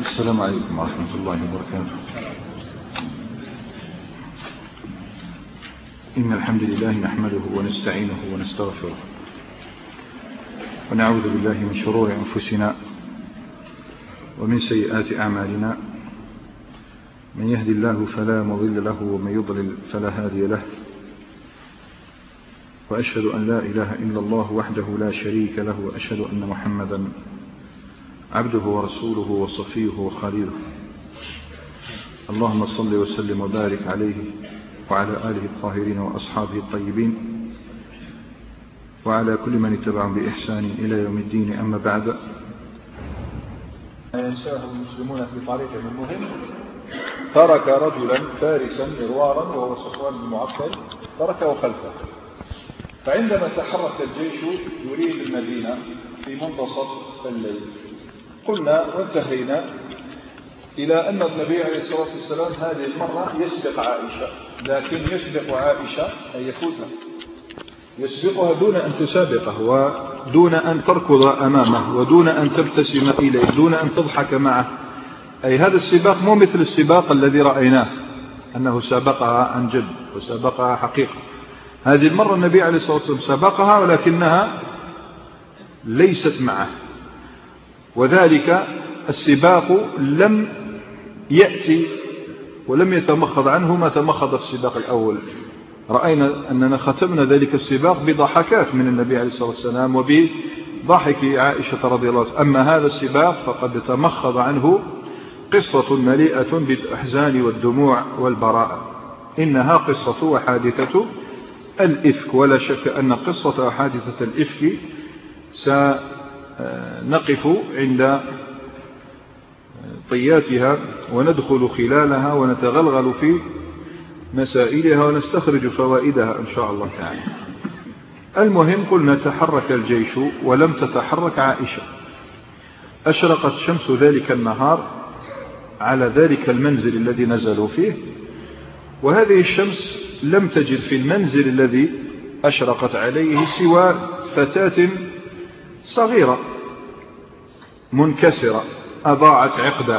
السلام عليكم ورحمة الله وبركاته. إن الحمد لله نحمده ونستعينه ونستغفره ونعوذ بالله من شرور أنفسنا ومن سيئات أعمالنا، من يهدي الله فلا مضل له ومن يضلل فلا هادي له، وأشهد أن لا إله إلا الله وحده لا شريك له، وأشهد أن محمدا عبده ورسوله وصفيه وخليله. اللهم صل وسلم وبارك عليه وعلى آله الطاهرين وأصحابه الطيبين وعلى كل من اتبعهم بإحسان إلى يوم الدين. أما بعد، ينساه المسلمون في طريقهم المهم. ترك رجلا فارسا مروارا وهو صفوان بن معطل، تركه خلفه، فعندما تحرك الجيش يريد المدينة في منتصف الليل، قلنا وانتهينا إلى أن النبي عليه الصلاة والسلام هذه المرة يسبق عائشة، لكن يسبق عائشة أي يفوتها، يسبقها دون أن تسابقه، ودون أن تركض أمامه، ودون أن تبتسم إليه، دون أن تضحك معه. أي هذا السباق مو مثل السباق الذي رأيناه أنه سابقها عن جد وسابقها حقيقة. هذه المرة النبي عليه الصلاة والسلام سابقها ولكنها ليست معه، وذلك السباق لم يأتي ولم يتمخض عنه ما تمخض السباق الأول. رأينا أننا ختمنا ذلك السباق بضحكات من النبي عليه الصلاة والسلام وبضحك عائشة رضي الله عنها. أما هذا السباق فقد تمخض عنه قصة مليئة بالأحزان والدموع والبراءة. إنها قصة وحادثة الإفك، ولا شك أن قصة وحادثة الإفك سنقف عند طياتها وندخل خلالها ونتغلغل في مسائلها ونستخرج فوائدها إن شاء الله تعالى. المهم، قلنا تحرك الجيش ولم تتحرك عائشة. أشرقت شمس ذلك النهار على ذلك المنزل الذي نزلوا فيه، وهذه الشمس لم تجد في المنزل الذي أشرقت عليه سوى فتاة صغيرة منكسرة أضاعت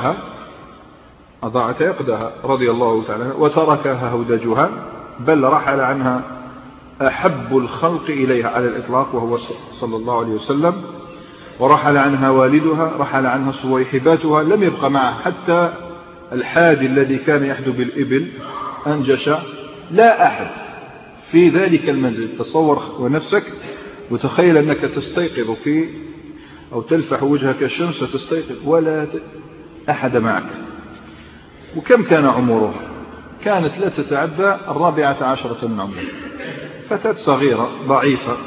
عقدها رضي الله تعالى، وتركها هودجها، بل رحل عنها أحب الخلق إليها على الإطلاق وهو صلى الله عليه وسلم، ورحل عنها والدها، رحل عنها صويحباتها، لم يبقى معها حتى الحادي الذي كان يحدو بالإبل أنجش، لا أحد في ذلك المنزل. تصور ونفسك وتخيل أنك تستيقظ في أو تلفح وجهك الشمس وتستيقظ ولا أحد معك. وكم كان عمرها؟ كانت لا تتعدى 14 من عمرها، فتاة صغيرة ضعيفة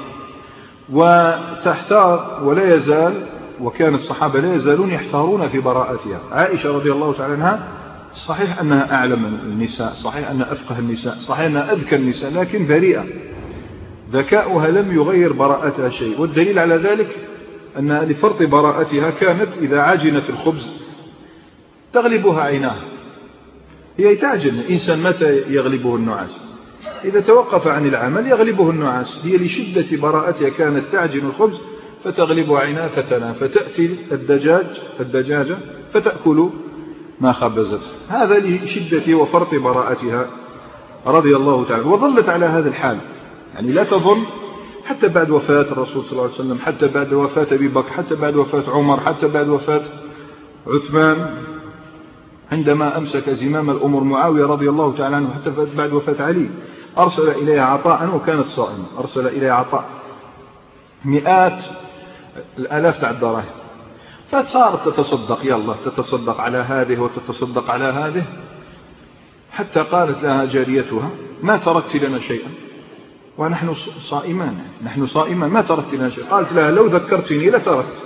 وتحتار ولا يزال، وكان الصحابة لا يزالون يحتارون في براءتها. عائشة رضي الله تعالى عنها صحيح أنها أعلم النساء، صحيح أنها أفقه النساء، صحيح أنها أذكى النساء، لكن بريئة، ذكاؤها لم يغير براءتها شيء. والدليل على ذلك أن لفرط براءتها كانت إذا عجنت الخبز تغلبها عيناها. هي تعجن، الإنسان متى يغلبه النعاس؟ إذا توقف عن العمل يغلبه النعاس. هي لشدة براءتها كانت تعجن الخبز فتغلب عيناها فتنام، فتأتي الدجاجة فتأكل ما خبزت. هذا لشدة وفرط براءتها رضي الله تعالى. وظلت على هذا الحال، يعني لا تظن حتى بعد وفاة الرسول صلى الله عليه وسلم، حتى بعد وفاة أبي بكر، حتى بعد وفاة عمر، حتى بعد وفاة عثمان، عندما أمسك زمام الأمور معاوية رضي الله تعالى عنه، حتى بعد وفاة علي، أرسل إليها عطاء وكانت صائمة، أرسل إليها عطاء مئات الآلاف تاع الدراهم، فصارت تتصدق، يلا تتصدق على هذه وتتصدق على هذه، حتى قالت لها جاريتها: ما تركت لنا شيئا ونحن صائمان، نحن صائمان ما تركت لنا شيئا. قالت لها: لو ذكرتني لتركت.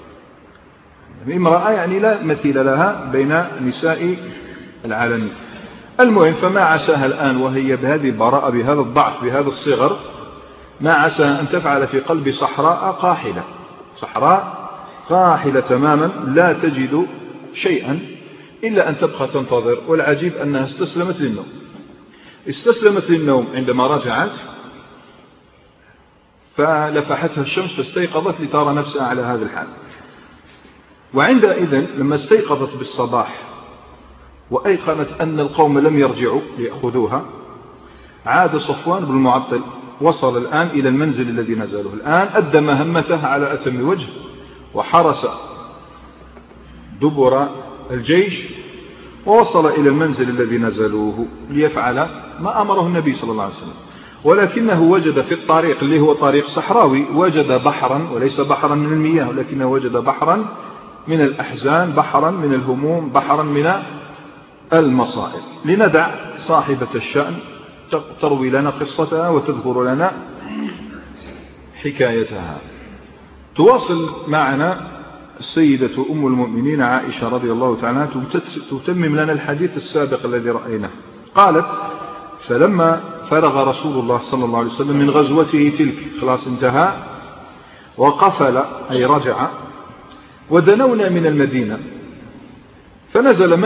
امرأة يعني لا مثيل لها بين نساء العالمين. المهم، فما عساها الآن وهي بهذه البراءة، بهذا الضعف، بهذا الصغر، ما عساها أن تفعل في قلب صحراء قاحلة تماما لا تجد شيئا إلا أن تبقى تنتظر. والعجيب أنها استسلمت للنوم عندما رجعت، فلفحتها الشمس فاستيقظت لترى نفسها على هذا الحال. وعندئذ لما استيقظت بالصباح وأيقنت أن القوم لم يرجعوا ليأخذوها، عاد صفوان بن المعطل، وصل الآن إلى المنزل الذي نزله، الآن أدى مهمته على أتم وجه، وحرس دبر الجيش، ووصل إلى المنزل الذي نزلوه ليفعل ما أمره النبي صلى الله عليه وسلم. ولكنه وجد في الطريق اللي هو طريق صحراوي وجد بحرا، وليس بحرا من المياه، ولكنه وجد بحرا من الأحزان، بحرا من الهموم، بحرا من المصائب. لندع صاحبة الشأن تروي لنا قصتها وتذكر لنا حكايتها. تواصل معنا السيدة أم المؤمنين عائشة رضي الله تعالى عنها تتمم لنا الحديث السابق الذي رأيناه. قالت: فلما فرغ رسول الله صلى الله عليه وسلم من غزوته تلك، خلاص انتهى، وقفل أي رجع، ودنونا من المدينة، فنزل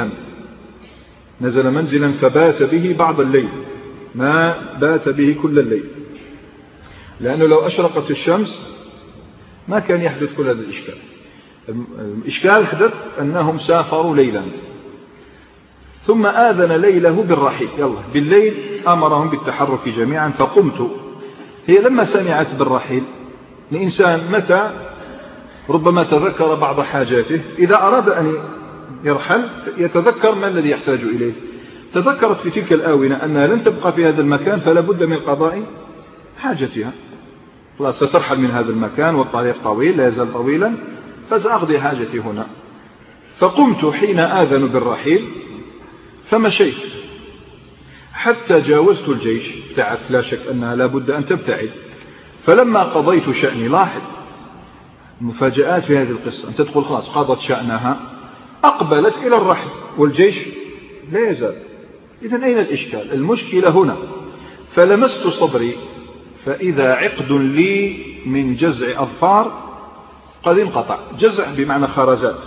منزلا فبات به بعض الليل، ما بات به كل الليل، لأنه لو أشرقت الشمس ما كان يحدث كل هذا الإشكال. الإشكال حدث أنهم سافروا ليلا، ثم آذن ليله بالرحيل، يلا بالليل أمرهم بالتحرك جميعا. فقمت، هي لما سمعت بالرحيل، الإنسان متى ربما تذكر بعض حاجاته، إذا أراد أن يرحل يتذكر ما الذي يحتاج إليه. تذكرت في تلك الآونة أنها لن تبقى في هذا المكان، فلا بد من قضاء حاجتها، خلاص سترحل من هذا المكان والطريق طويل لا يزال طويلا، فسأقضي حاجتي هنا. فقمت حين آذن بالرحيل فمشيت حتى جاوزت الجيش، ابتعدت، لا شك أنها لا بد أن تبتعد. فلما قضيت شأني، لاحظ المفاجآت في هذه القصة، أن تدخل خلاص قضت شأنها، أقبلت إلى الرحل والجيش لا يزال. إذن أين الإشكال؟ المشكلة هنا. فلمست صدري فإذا عقد لي من جزع أظفار قد انقطع. جزع بمعنى خرزات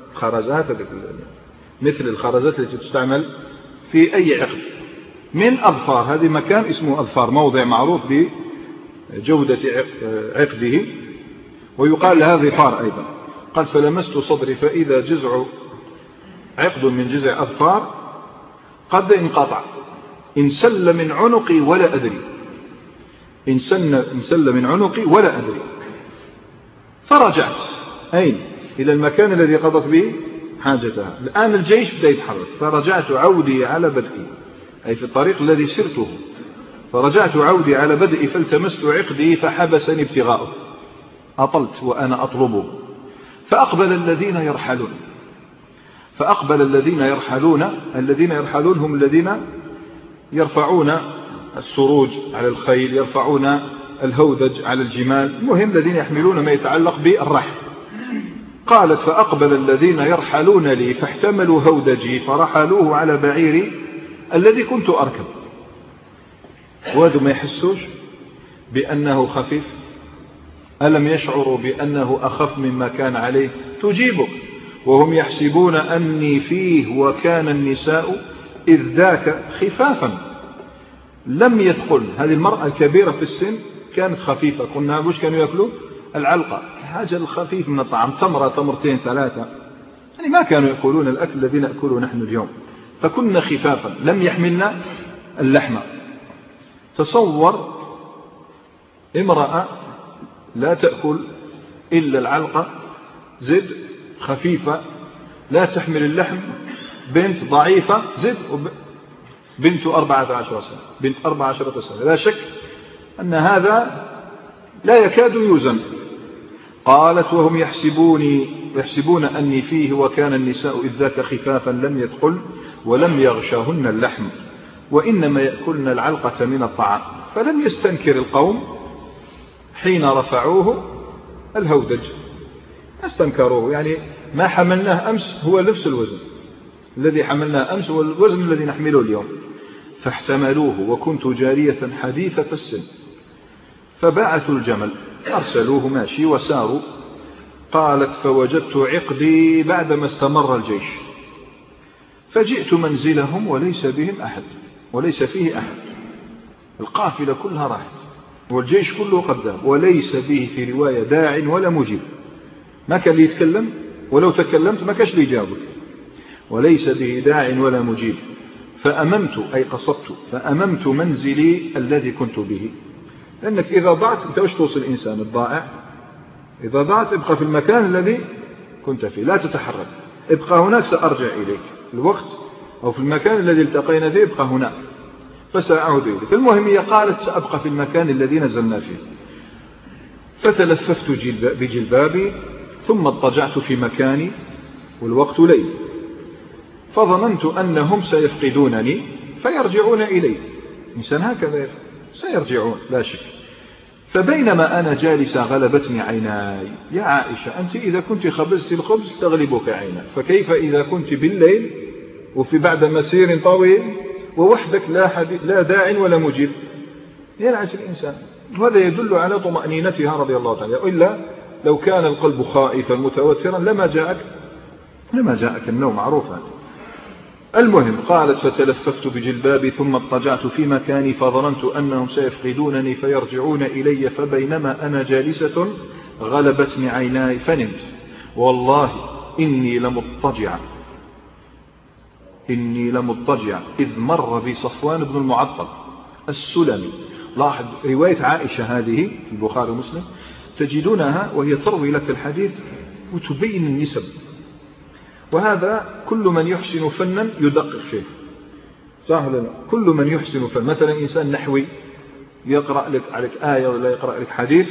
مثل الخرزات التي تستعمل في أي عقد من أظفار، هذه مكان اسمه أظفار، موضع معروف بجودة عقده، ويقال لها ظفار أيضا. قال: فلمست صدري فإذا جزع عقد من جزع أظفار قد انقطع، انسل من عنقي ولا أدري، انسل من عنقي ولا أدري. فرجعت أين؟ إلى المكان الذي قضت به حاجتها. الآن الجيش بدأ يتحرك، فرجعت عودي على بدئي، أي في الطريق الذي سرته، فرجعت عودي على بدئي فالتمست عقدي فحبسني ابتغاؤه، أطلت وأنا أطلبه. فأقبل الذين يرحلون، الذين يرحلون هم الذين يرفعون السروج على الخيل، يرفعون الهودج على الجمال، المهم الذين يحملون ما يتعلق بالرحل. قالت: فأقبل الذين يرحلون لي فاحتملوا هودجي فرحلوه على بعيري الذي كنت أركب. وهذا ما يحسوش بأنه خفيف؟ ألم يشعروا بأنه أخف مما كان عليه؟ تجيبك: وهم يحسبون أني فيه وكان النساء إذ ذاك خفافا لم يثقل. هذه المرأة الكبيرة في السن كانت خفيفة، قلنا وش كانوا يأكلوا؟ العلقة، حاجة الخفيف من الطعام، تمرة تمرتين ثلاثة، يعني ما كانوا يأكلون الأكل الذي نأكله نحن اليوم، فكنا خفافا لم يحملنا اللحمة. تصور امرأة لا تأكل إلا العلقة، زد خفيفة لا تحمل اللحم، بنت ضعيفة، زد بنت 14 سنة، بنت 14 سنة، لا شك أن هذا لا يكاد يوزن. قالت: وهم يحسبون أني فيه وكان النساء إذ ذاك خفافا لم يثقل ولم يغشهن اللحم وإنما يأكلن العلقة من الطعام. فلم يستنكر القوم حين رفعوه الهودج، استنكروه، يعني ما حملناه أمس هو نفس الوزن الذي حملناه أمس، هو الوزن الذي نحمله اليوم. فاحتملوه وكنت جارية حديثة السن، فبعثوا الجمل، أرسلوه ماشي وساروا. قالت: فوجدت عقدي بعدما استمر الجيش، فجئت منزلهم وليس بهم أحد، وليس فيه أحد، القافلة كلها راحت والجيش كله قدام، وليس به في رواية داع ولا مجيب، ما كان لي يتكلم ولو تكلمت ما كاش لي جابك، وليس به داع ولا مجيب. فأممت أي قصدت، فأممت منزلي الذي كنت به. لأنك إذا ضعت أنت وش توصل الإنسان الضائع؟ إذا ضعت ابقى في المكان الذي كنت فيه، لا تتحرك، ابقى هناك سأرجع إليك الوقت، أو في المكان الذي التقينا فيه ابقى هناك فسأعود إليك. المهم هي قالت سأبقى في المكان الذي نزلنا فيه. فتلففت بجلبابي ثم اضطجعت في مكاني والوقت ليل، فظننت أنهم سيفقدونني فيرجعون إلي. إنسان هكذا سيرجعون لا شك. فبينما أنا جالسة غلبتني عيناي. يا عائشة أنت إذا كنت خبزت الخبز تغلبك عيناك، فكيف إذا كنت بالليل وفي بعد مسير طويل ووحدك لا داع ولا مجيب؟ ينعس الإنسان. وهذا يدل على طمأنينتها رضي الله تعالى، وإلا لو كان القلب خائفا متوترا لما جاءك النوم معروفا. المهم قالت فتلففت بجلبابي ثم اضطجعت في مكاني فظننت أنهم سيفقدونني فيرجعون إلي، فبينما أنا جالسة غلبتني عيناي فنمت. والله إني لمضطجع إذ مر بي صفوان بن المعطل السلمي. لاحظ رواية عائشة هذه في البخاري ومسلم تجدونها وهي تروي لك الحديث وتبين النسب، وهذا كل من يحسن فنا يدقق فيه. سهل كل من يحسن فن، مثلا إنسان نحوي يقرأ لك عليك آية ولا يقرأ لك حديث،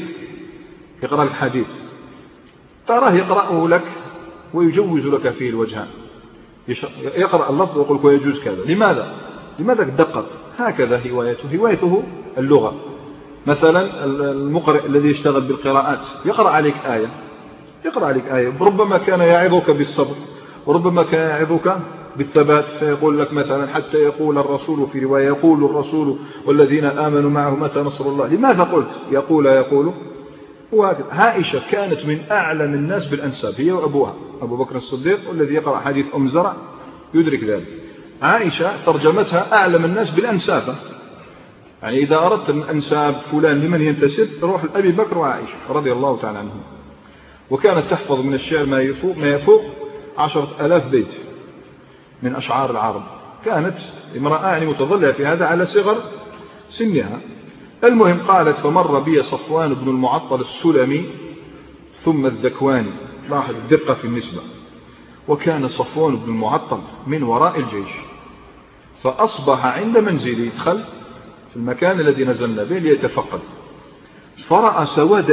تراه يقرأه لك ويجوز لك فيه الوجهان، يقرأ اللفظ ويقول لك ويجوز كذا. لماذا دقق؟ هكذا هوايته اللغة. مثلا المقرئ الذي يشتغل بالقراءات يقرأ عليك آية ربما كان يعظك بالصبر وربما كان يعظك بالثبات، فيقول لك مثلا حتى يقول الرسول، في رواية يقول الرسول والذين آمنوا معه متى نصر الله. لماذا قلت يقول؟ عائشة كانت من أعلم الناس بالأنساب، هي وأبوها أبو بكر الصديق، والذي يقرأ حديث أم زرع يدرك ذلك. عائشة ترجمتها أعلم الناس بالأنساب، يعني إذا أردت الأنساب فلان لمن ينتسب روح لأبي بكر وعائشة رضي الله تعالى عنهم. وكانت تحفظ من الشعر ما يفوق 10,000 بيت من أشعار العرب. كانت امرأة يعني متظلة في هذا على صغر سنها. المهم قالت فمر بي صفوان بن المعطل السلمي ثم الذكواني. لاحظ الدقة في النسبة. وكان صفوان بن المعطل من وراء الجيش، فأصبح عند منزلي، دخل في المكان الذي نزلنا به ليتفقد، فرأى سواد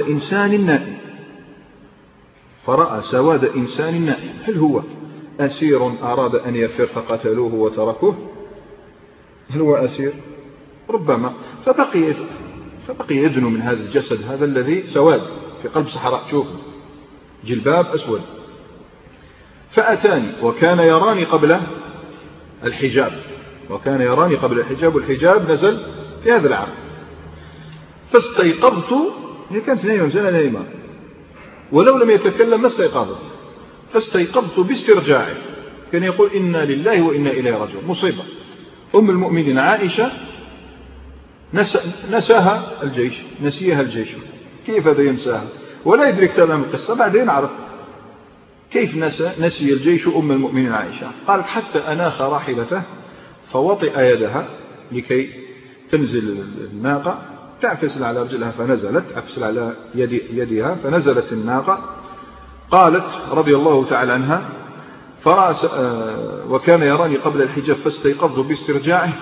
إنسان نائم. هل هو أسير أراد أن يفر فقتلوه وتركوه؟ هل هو أسير؟ ربما. فبقي يدنو من هذا الجسد، هذا الذي سواد في قلب صحراء، شوف جلباب أسود. فأتاني وكان يراني قبل الحجاب، والحجاب نزل في هذا العام. فاستيقظت، هي كانت نايمة ولو لم يتكلم ما استيقظت. فاستيقظت باسترجاعه، كان يقول إنا لله وإنا إليه راجعون. مصيبة. أم المؤمنين عائشة نسيها الجيش. كيف هذا ينساها ولا يدرك تمام القصة؟ بعدين عرف كيف نسي الجيش أم المؤمنين عائشة. قال حتى أناخ راحلته فوطئ يدها لكي تنزل الناقة، تعفسل على رجلها فنزلت، عفسل على يدها فنزلت الناقة. قالت رضي الله تعالى عنها وكان يراني قبل الحجاب فاستيقظت باسترجاعه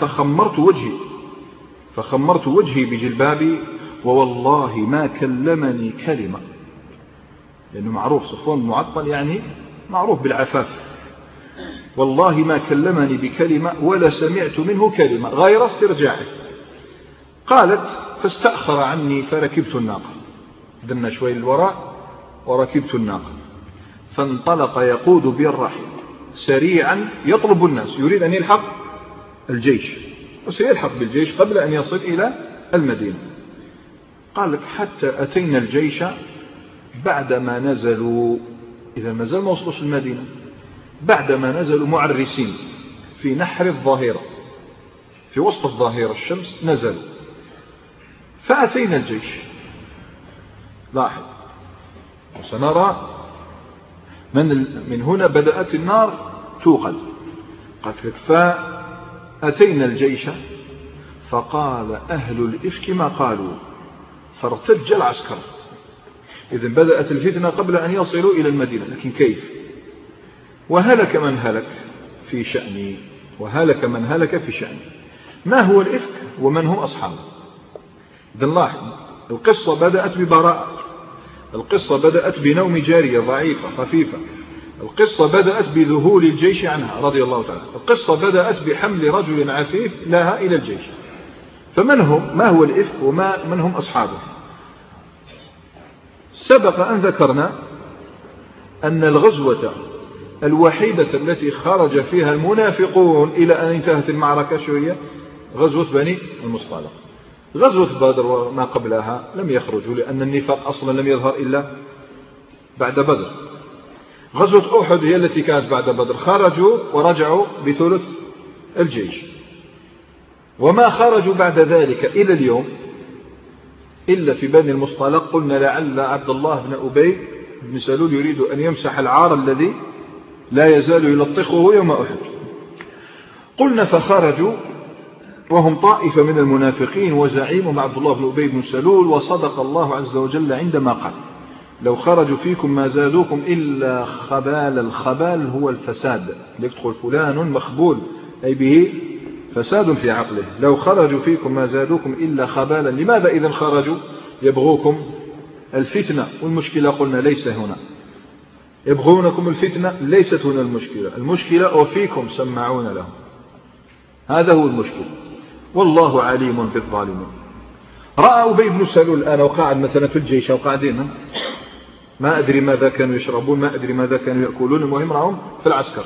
فخمرت وجهي بجلبابي ووالله ما كلمني كلمة، لأنه معروف صفوان المعطل يعني معروف بالعفاف. والله ما كلمني بكلمة ولا سمعت منه كلمة غير استرجاعه. قالت فاستأخر عني فركبت الناقة، دنا شوي الوراء وركبت الناقة، فانطلق يقود بي الرحل سريعا يطلب الناس، يريد أن يلحق الجيش وسيلحق بالجيش قبل أن يصل إلى المدينة. قال لك حتى أتينا الجيش بعدما نزلوا، إذا ما زال ما وصلوش المدينة، بعدما نزلوا معرسين في نحر الظاهرة، في وسط الظاهرة الشمس نزلوا. فأتينا الجيش. لاحظ وسنرى من هنا بدأت النار توقد. قالت لك فأتينا الجيش فقال أهل الإفك ما قالوا فارتج العسكر. إذن بدأت الفتنة قبل أن يصلوا إلى المدينة، لكن كيف؟ وهلك من هلك في شأني، وهلك من هلك في شأني. ما هو الإفك ومن هم أصحابه؟ إذن لاحظ، القصة بدأت ببراءة، القصة بدأت بنوم جارية ضعيفة خفيفة، القصة بدأت بذهول الجيش عنها رضي الله تعالى، القصة بدأت بحمل رجل عفيف لها إلى الجيش. فمن هم؟ ما هو الإفك ومن هم أصحابه؟ سبق أن ذكرنا أن الغزوة الوحيدة التي خرج فيها المنافقون إلى أن انتهت المعركة شو هي؟ غزوة بني المصطلق. غزوة بدر وما قبلها لم يخرجوا، لأن النفاق أصلا لم يظهر إلا بعد بدر. غزوة أحد هي التي كانت بعد بدر، خرجوا ورجعوا بثلث الجيش، وما خرجوا بعد ذلك إلى اليوم إلا في بني المصطلق. قلنا لعل عبد الله بن أبي بن سلول يريد أن يمسح العار الذي لا يزال يلطخه يوم أحد. قلنا فخرجوا وهم طائفة من المنافقين وزعيمهم عبد الله بن أبي بن سلول، وصدق الله عز وجل عندما قال لو خرجوا فيكم ما زادوكم إلا خبال. الخبال هو الفساد، يدخل فلان مخبول أي به فساد في عقله. لو خرجوا فيكم ما زادوكم إلا خبالا. لماذا إذن خرجوا؟ يبغوكم الفتنة، والمشكلة قلنا ليس هنا، يبغونكم الفتنة ليست هنا المشكلة، المشكلة وفيكم سمعون لهم، هذا هو المشكلة، والله عليم بالظالمين. رأى أبي بن سلول الآن وقاعد مثلا في الجيش وقاعدين ما أدري ماذا كانوا يشربون، ما أدري ماذا كانوا يأكلون، المهم رأهم في العسكر.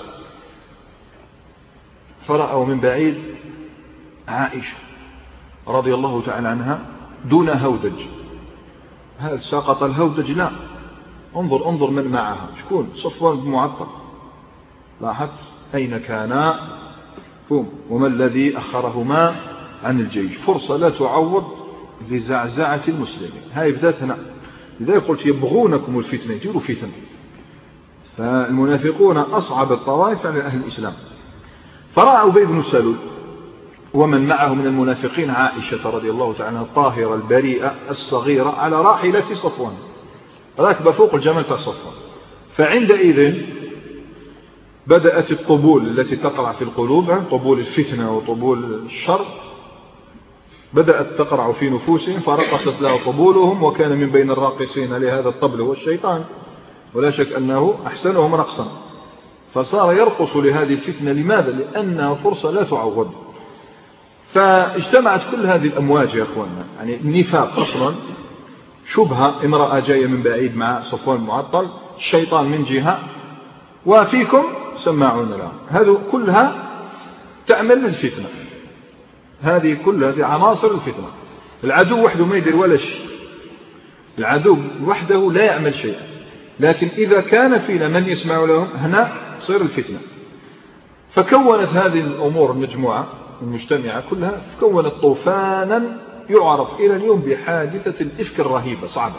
فرأوا من بعيد عائشة رضي الله تعالى عنها دون هودج. هل سقط الهودج؟ لا، انظر من معها، شكون؟ صفوان بن معطل. لاحظت أين كانا وما الذي أخرهما عن الجيش؟ فرصة لا تعوض لزعزعة المسلمين. هاي بدأت هنا، لذلك قلت يبغونكم الفتنة، يديروا فتن. فالمنافقون أصعب الطوائف على أهل الإسلام. فرأى أبي بن سلول ومن معه من المنافقين عائشة رضي الله تعالى عنها الطاهرة البريئة الصغيرة على راحلة صفوان، راكبة فوق الجمل تاع صفوان. فعندئذ بدأت الطبول التي تقرع في القلوب، طبول الفتنة وطبول الشر، بدأت تقرع في نفوسهم، فرقصت له طبولهم، وكان من بين الراقصين لهذا الطبل هو الشيطان، ولا شك أنه أحسنهم رقصا، فصار يرقص لهذه الفتنة. لماذا؟ لأنها فرصة لا تعوض. فاجتمعت كل هذه الأمواج يا أخواننا، يعني النفاق أصلا شبهة، امرأة جاية من بعيد مع صفوان المعطل، الشيطان من جهة، وفيكم سماعون لها. هذه كلها تعمل للفتنة، هذه كلها عناصر الفتنة. العدو وحده ما يدير ولا شيء، العدو وحده لا يعمل شيء، لكن إذا كان فينا من يسمع لهم هنا تصير الفتنة. فكونت هذه الأمور المجموعة المجتمعة كلها كونت طوفانا يعرف إلى اليوم بحادثة الإفك الرهيبة صعبة.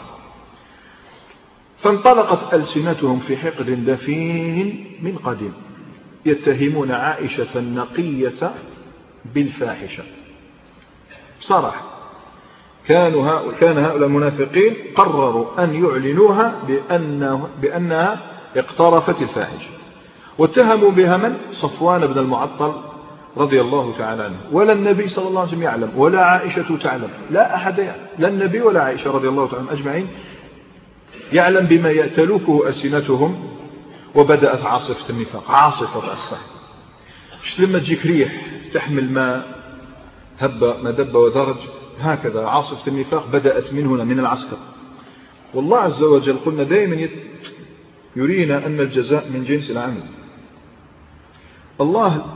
فانطلقت ألسنتهم في حقد دفين من قديم، يتهمون عائشة النقية بالفاحشة صراحة. كان هؤلاء المنافقين قرروا أن يعلنوها بأنها اقترفت الفاحشة، واتهموا بها من؟ صفوان بن المعطل رضي الله تعالى عنه. ولا النبي صلى الله عليه وسلم يعلم، ولا عائشة تعلم، لا أحد يعلم، لا النبي ولا عائشة رضي الله تعالى أجمعين يعلم بما يأتلوكه ألسنتهم. وبدأت عاصفة النفاق، عاصفة السحر. مش لما تجيك ريح تحمل ما هب ما دب ودرج، هكذا عاصفة النفاق بدأت من هنا من العسكر. والله عز وجل قلنا دائما يرينا أن الجزاء من جنس العمل. الله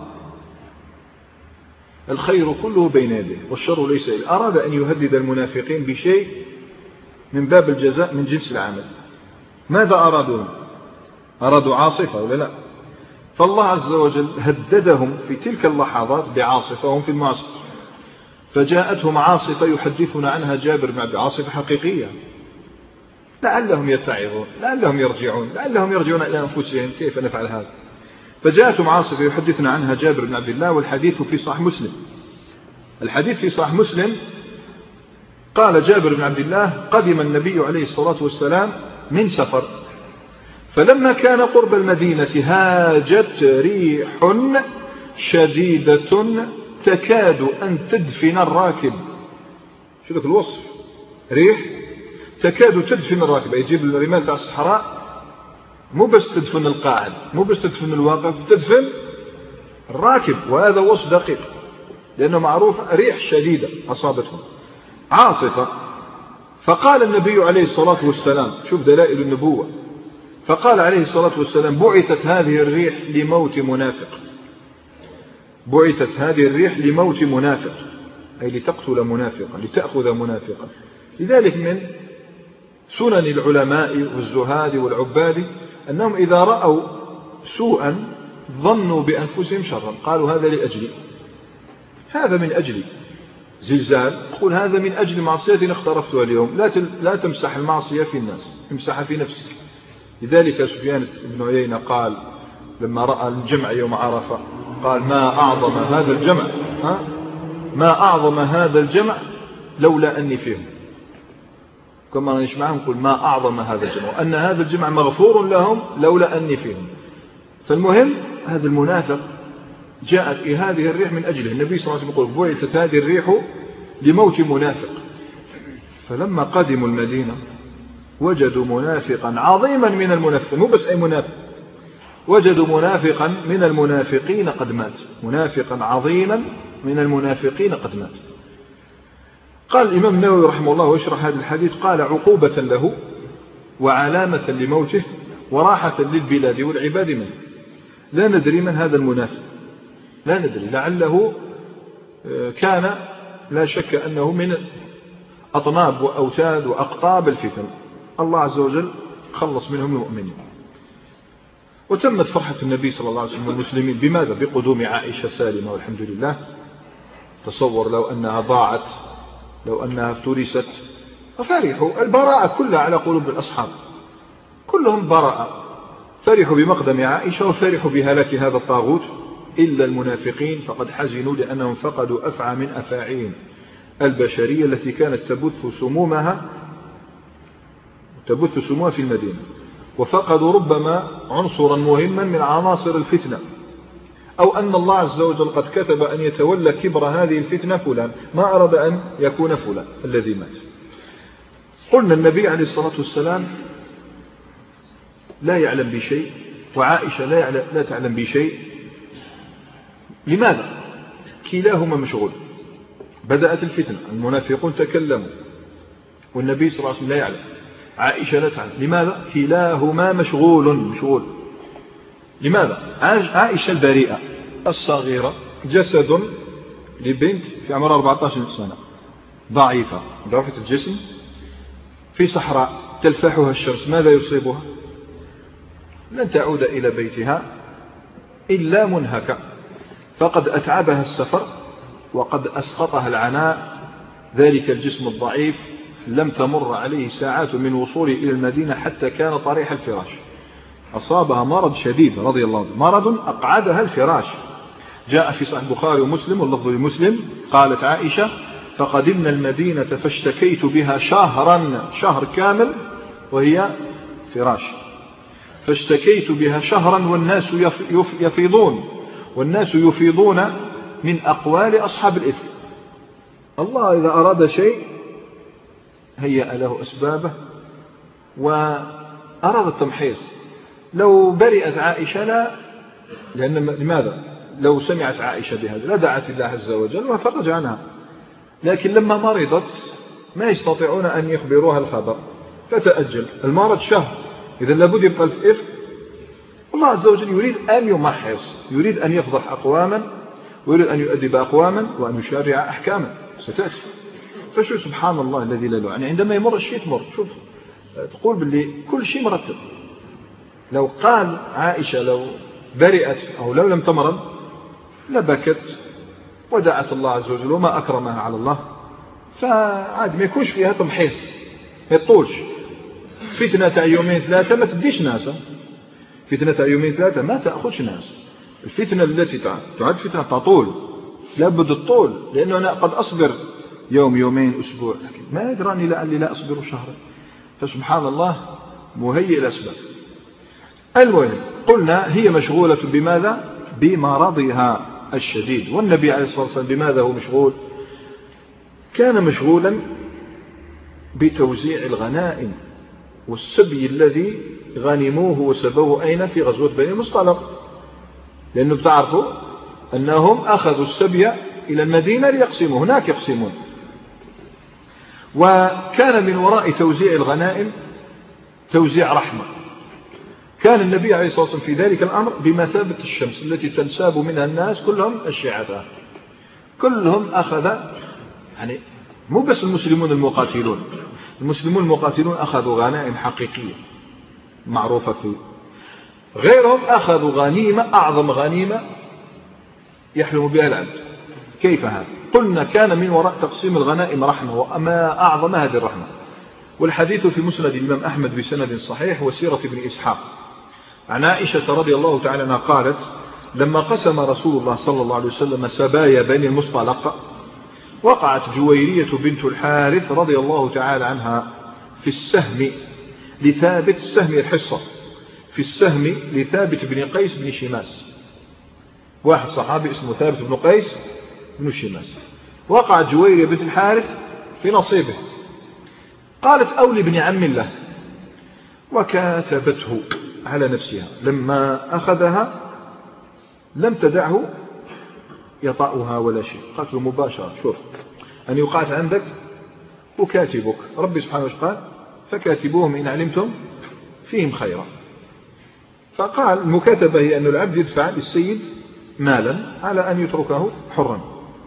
الخير كله بين يديه والشر ليس إليه. أراد أن يهدد المنافقين بشيء من باب الجزاء من جنس العمل. ماذا أرادوا؟ أرادوا عاصفة ولا لا؟ فالله عز وجل هددهم في تلك اللحظات بعاصفة وهم في المعسكر، فجاءتهم عاصفة يحدثنا عنها جابر بن عبد، عاصفة حقيقية لعلهم يتعظون، لعلهم يرجعون إلى أنفسهم، كيف نفعل هذا؟ فجاءتهم عاصفة يحدثنا عنها جابر بن عبد الله، والحديث في صحيح مسلم. الحديث في صحيح مسلم قال جابر بن عبد الله: قدم النبي عليه الصلاة والسلام من سفر، فلما كان قرب المدينة هاجت ريح شديدة تكاد أن تدفن الراكب. شو ذاك الوصف؟ ريح تكاد تدفن الراكب، يجيب الرمال تاع الصحراء، مو بس تدفن القاعد، مو بس تدفن الواقف، تدفن الراكب. وهذا وصف دقيق، لأنه معروف ريح شديدة أصابتهم، عاصفة. فقال النبي عليه الصلاة والسلام، شوف دلائل النبوة، فقال عليه الصلاة والسلام: بعثت هذه الريح لموت منافق. بعثت هذه الريح لموت منافق، أي لتقتل منافقا، لتأخذ منافقا. لذلك من سنن العلماء والزهاد والعباد أنهم إذا رأوا سوءا ظنوا بأنفسهم شرا، قالوا هذا لأجلي، هذا من أجلي. زلزال، قل هذا من أجل معصية اقترفتها اليوم. لا تمسح المعصية في الناس، امسحها في نفسك. لذلك سفيان بن عيينة قال لما رأى الجمع يوم عرفة، قال: ما أعظم هذا الجمع، ما أعظم هذا الجمع لولا أني فيهم. كما نسمعهم قل: ما أعظم هذا الجمع، أن هذا الجمع مغفور لهم لولا أني فيهم. فالمهم هذا المنافق جاءت هذه الريح من أجله. النبي صلى الله عليه وسلم يقول: بعثت هذه الريح لموت منافق. فلما قدموا المدينة وجدوا منافقا عظيما من المنافقين، مو بس أي منافق، وجدوا منافقا من المنافقين قد مات، منافقا عظيما من المنافقين قد مات. قال الإمام النووي رحمه الله ويشرح هذا الحديث، قال: عقوبة له وعلامة لموته وراحة للبلاد والعباد منه. لا ندري من هذا المنافق، لا ندري، لعله كان، لا شك أنه من أطناب وأوتاد وأقطاب الفتن، الله عز وجل خلص منهم المؤمنين. وتمت فرحة النبي صلى الله عليه وسلم والمسلمين بماذا؟ بقدوم عائشة سالمة والحمد لله. تصور لو أنها ضاعت، لو أنها افترست، ففرحوا. البراءة كلها على قلوب الأصحاب، كلهم براءة، فرحوا بمقدم عائشة وفرحوا بهلاك هذا الطاغوت، إلا المنافقين فقد حزنوا لأنهم فقدوا أفعى من أفاعيهم البشرية التي كانت تبث سمومها في المدينة، وفقدوا ربما عنصرا مهما من عناصر الفتنة، أو أن الله عز وجل قد كتب أن يتولى كبر هذه الفتنة فلان، ما أراد أن يكون فلان الذي مات. قلنا النبي عليه الصلاة والسلام لا يعلم بشيء، وعائشة لا تعلم بشيء. لماذا؟ كلاهما مشغول. بدأت الفتنة، المنافقون تكلموا، والنبي صلى الله عليه وسلم لا يعلم، عائشة لا تعلم. لماذا؟ كلاهما مشغول. لماذا؟ عائشة البريئة الصغيرة، جسد لبنت في عمرها 14 سنة، ضعيفة، ضعيفة الجسم، في صحراء تلفحها الشمس، ماذا يصيبها؟ لن تعود إلى بيتها إلا منهكة، فقد أتعبها السفر وقد أسقطها العناء. ذلك الجسم الضعيف لم تمر عليه ساعات من وصوله إلى المدينة حتى كان طريح الفراش. أصابها مرض شديد رضي الله عنه، مرض أقعدها الفراش. جاء في صحيح البخاري ومسلم واللفظ لمسلم، قالت عائشة: فقدمنا المدينة فاشتكيت بها شهر كامل وهي فراش، فاشتكيت بها شهرا والناس يفيضون من أقوال أصحاب الإثم. الله إذا أراد شيء هيأ له أسبابه وأراد التمحيص. لو برئت عائشة لأن لماذا؟ لو سمعت عائشة بهذا لدعت الله عز وجل وفرج عنها، لكن لما مرضت ما يستطيعون أن يخبروها الخبر، فتأجل المرض شهر، إذا لابد يبقى الإفك. الله عز وجل يريد أن يمحص، يريد أن يفضح أقواما، ويريد أن يؤدب أقواما، وأن يشرع أحكاما ستأتي. فشو سبحان الله الذي لا له، يعني عندما يمر الشيء تمر، شوف تقول باللي كل شيء مرتب. لو قال عائشة لو برئت أو لو لم تمرض لبكت ودعت الله عز وجل وما أكرمها على الله، فعاد ما يكونش فيها تمحيص، ما يطولش. فتنة يومين ثلاثة ما تديش ناس، فتنة يومين ثلاثة ما تأخذش ناس. الفتنة التي تعد فتنة تطول، لابد الطول، لأنه أنا قد أصبر يوم يومين أسبوع، لكن ما يدراني لعلي لا أصبر شهرا. فسبحان الله مهيئ الأسباب. المهم قلنا هي مشغولة بماذا؟ بمرضها الشديد. والنبي عليه الصلاة والسلام بماذا هو مشغول؟ كان مشغولا بتوزيع الغنائم والسبي الذي غنموه وسبوه أين؟ في غزوة بني المصطلق، لأنه بتعرفوا أنهم أخذوا السبي إلى المدينة ليقسموا، هناك يقسمون. وكان من وراء توزيع الغنائم توزيع رحمة. كان النبي عليه الصلاة والسلام في ذلك الأمر بمثابة الشمس التي تنساب منها الناس كلهم الشيعة، كلهم أخذ، يعني مو بس المسلمون المقاتلون، المسلمون المقاتلون أخذوا غنائم حقيقية معروفة فيه، غيرهم أخذوا غنيمة، أعظم غنيمة يحلم بها العبد. كيف هذا؟ قلنا كان من وراء تقسيم الغنائم رحمة، وما أعظم هذه الرحمة. والحديث في مسند الإمام أحمد بسند صحيح وسيرة ابن إسحاق عن عائشة رضي الله تعالى عنها قالت: لما قسم رسول الله صلى الله عليه وسلم سبايا بني المصطلق، وقعت جويرية بنت الحارث رضي الله تعالى عنها في السهم لثابت، السهم الحصة، في السهم لثابت بن قيس بن شماس، واحد صحابي اسمه ثابت بن قيس بن شماس. وقعت جويرية بنت الحارث في نصيبه، قالت: أولي بن عم له، وكاتبته على نفسها. لما أخذها لم تدعه يطأها ولا شيء، قالت له مباشرة: شوف أن يقعت عندك وكاتبك، ربي سبحانه وتعالى فكاتبوهم إن علمتم فيهم خيرا. فقال المكاتبة هي أن العبد يدفع للسيد مالا على أن يتركه حرا،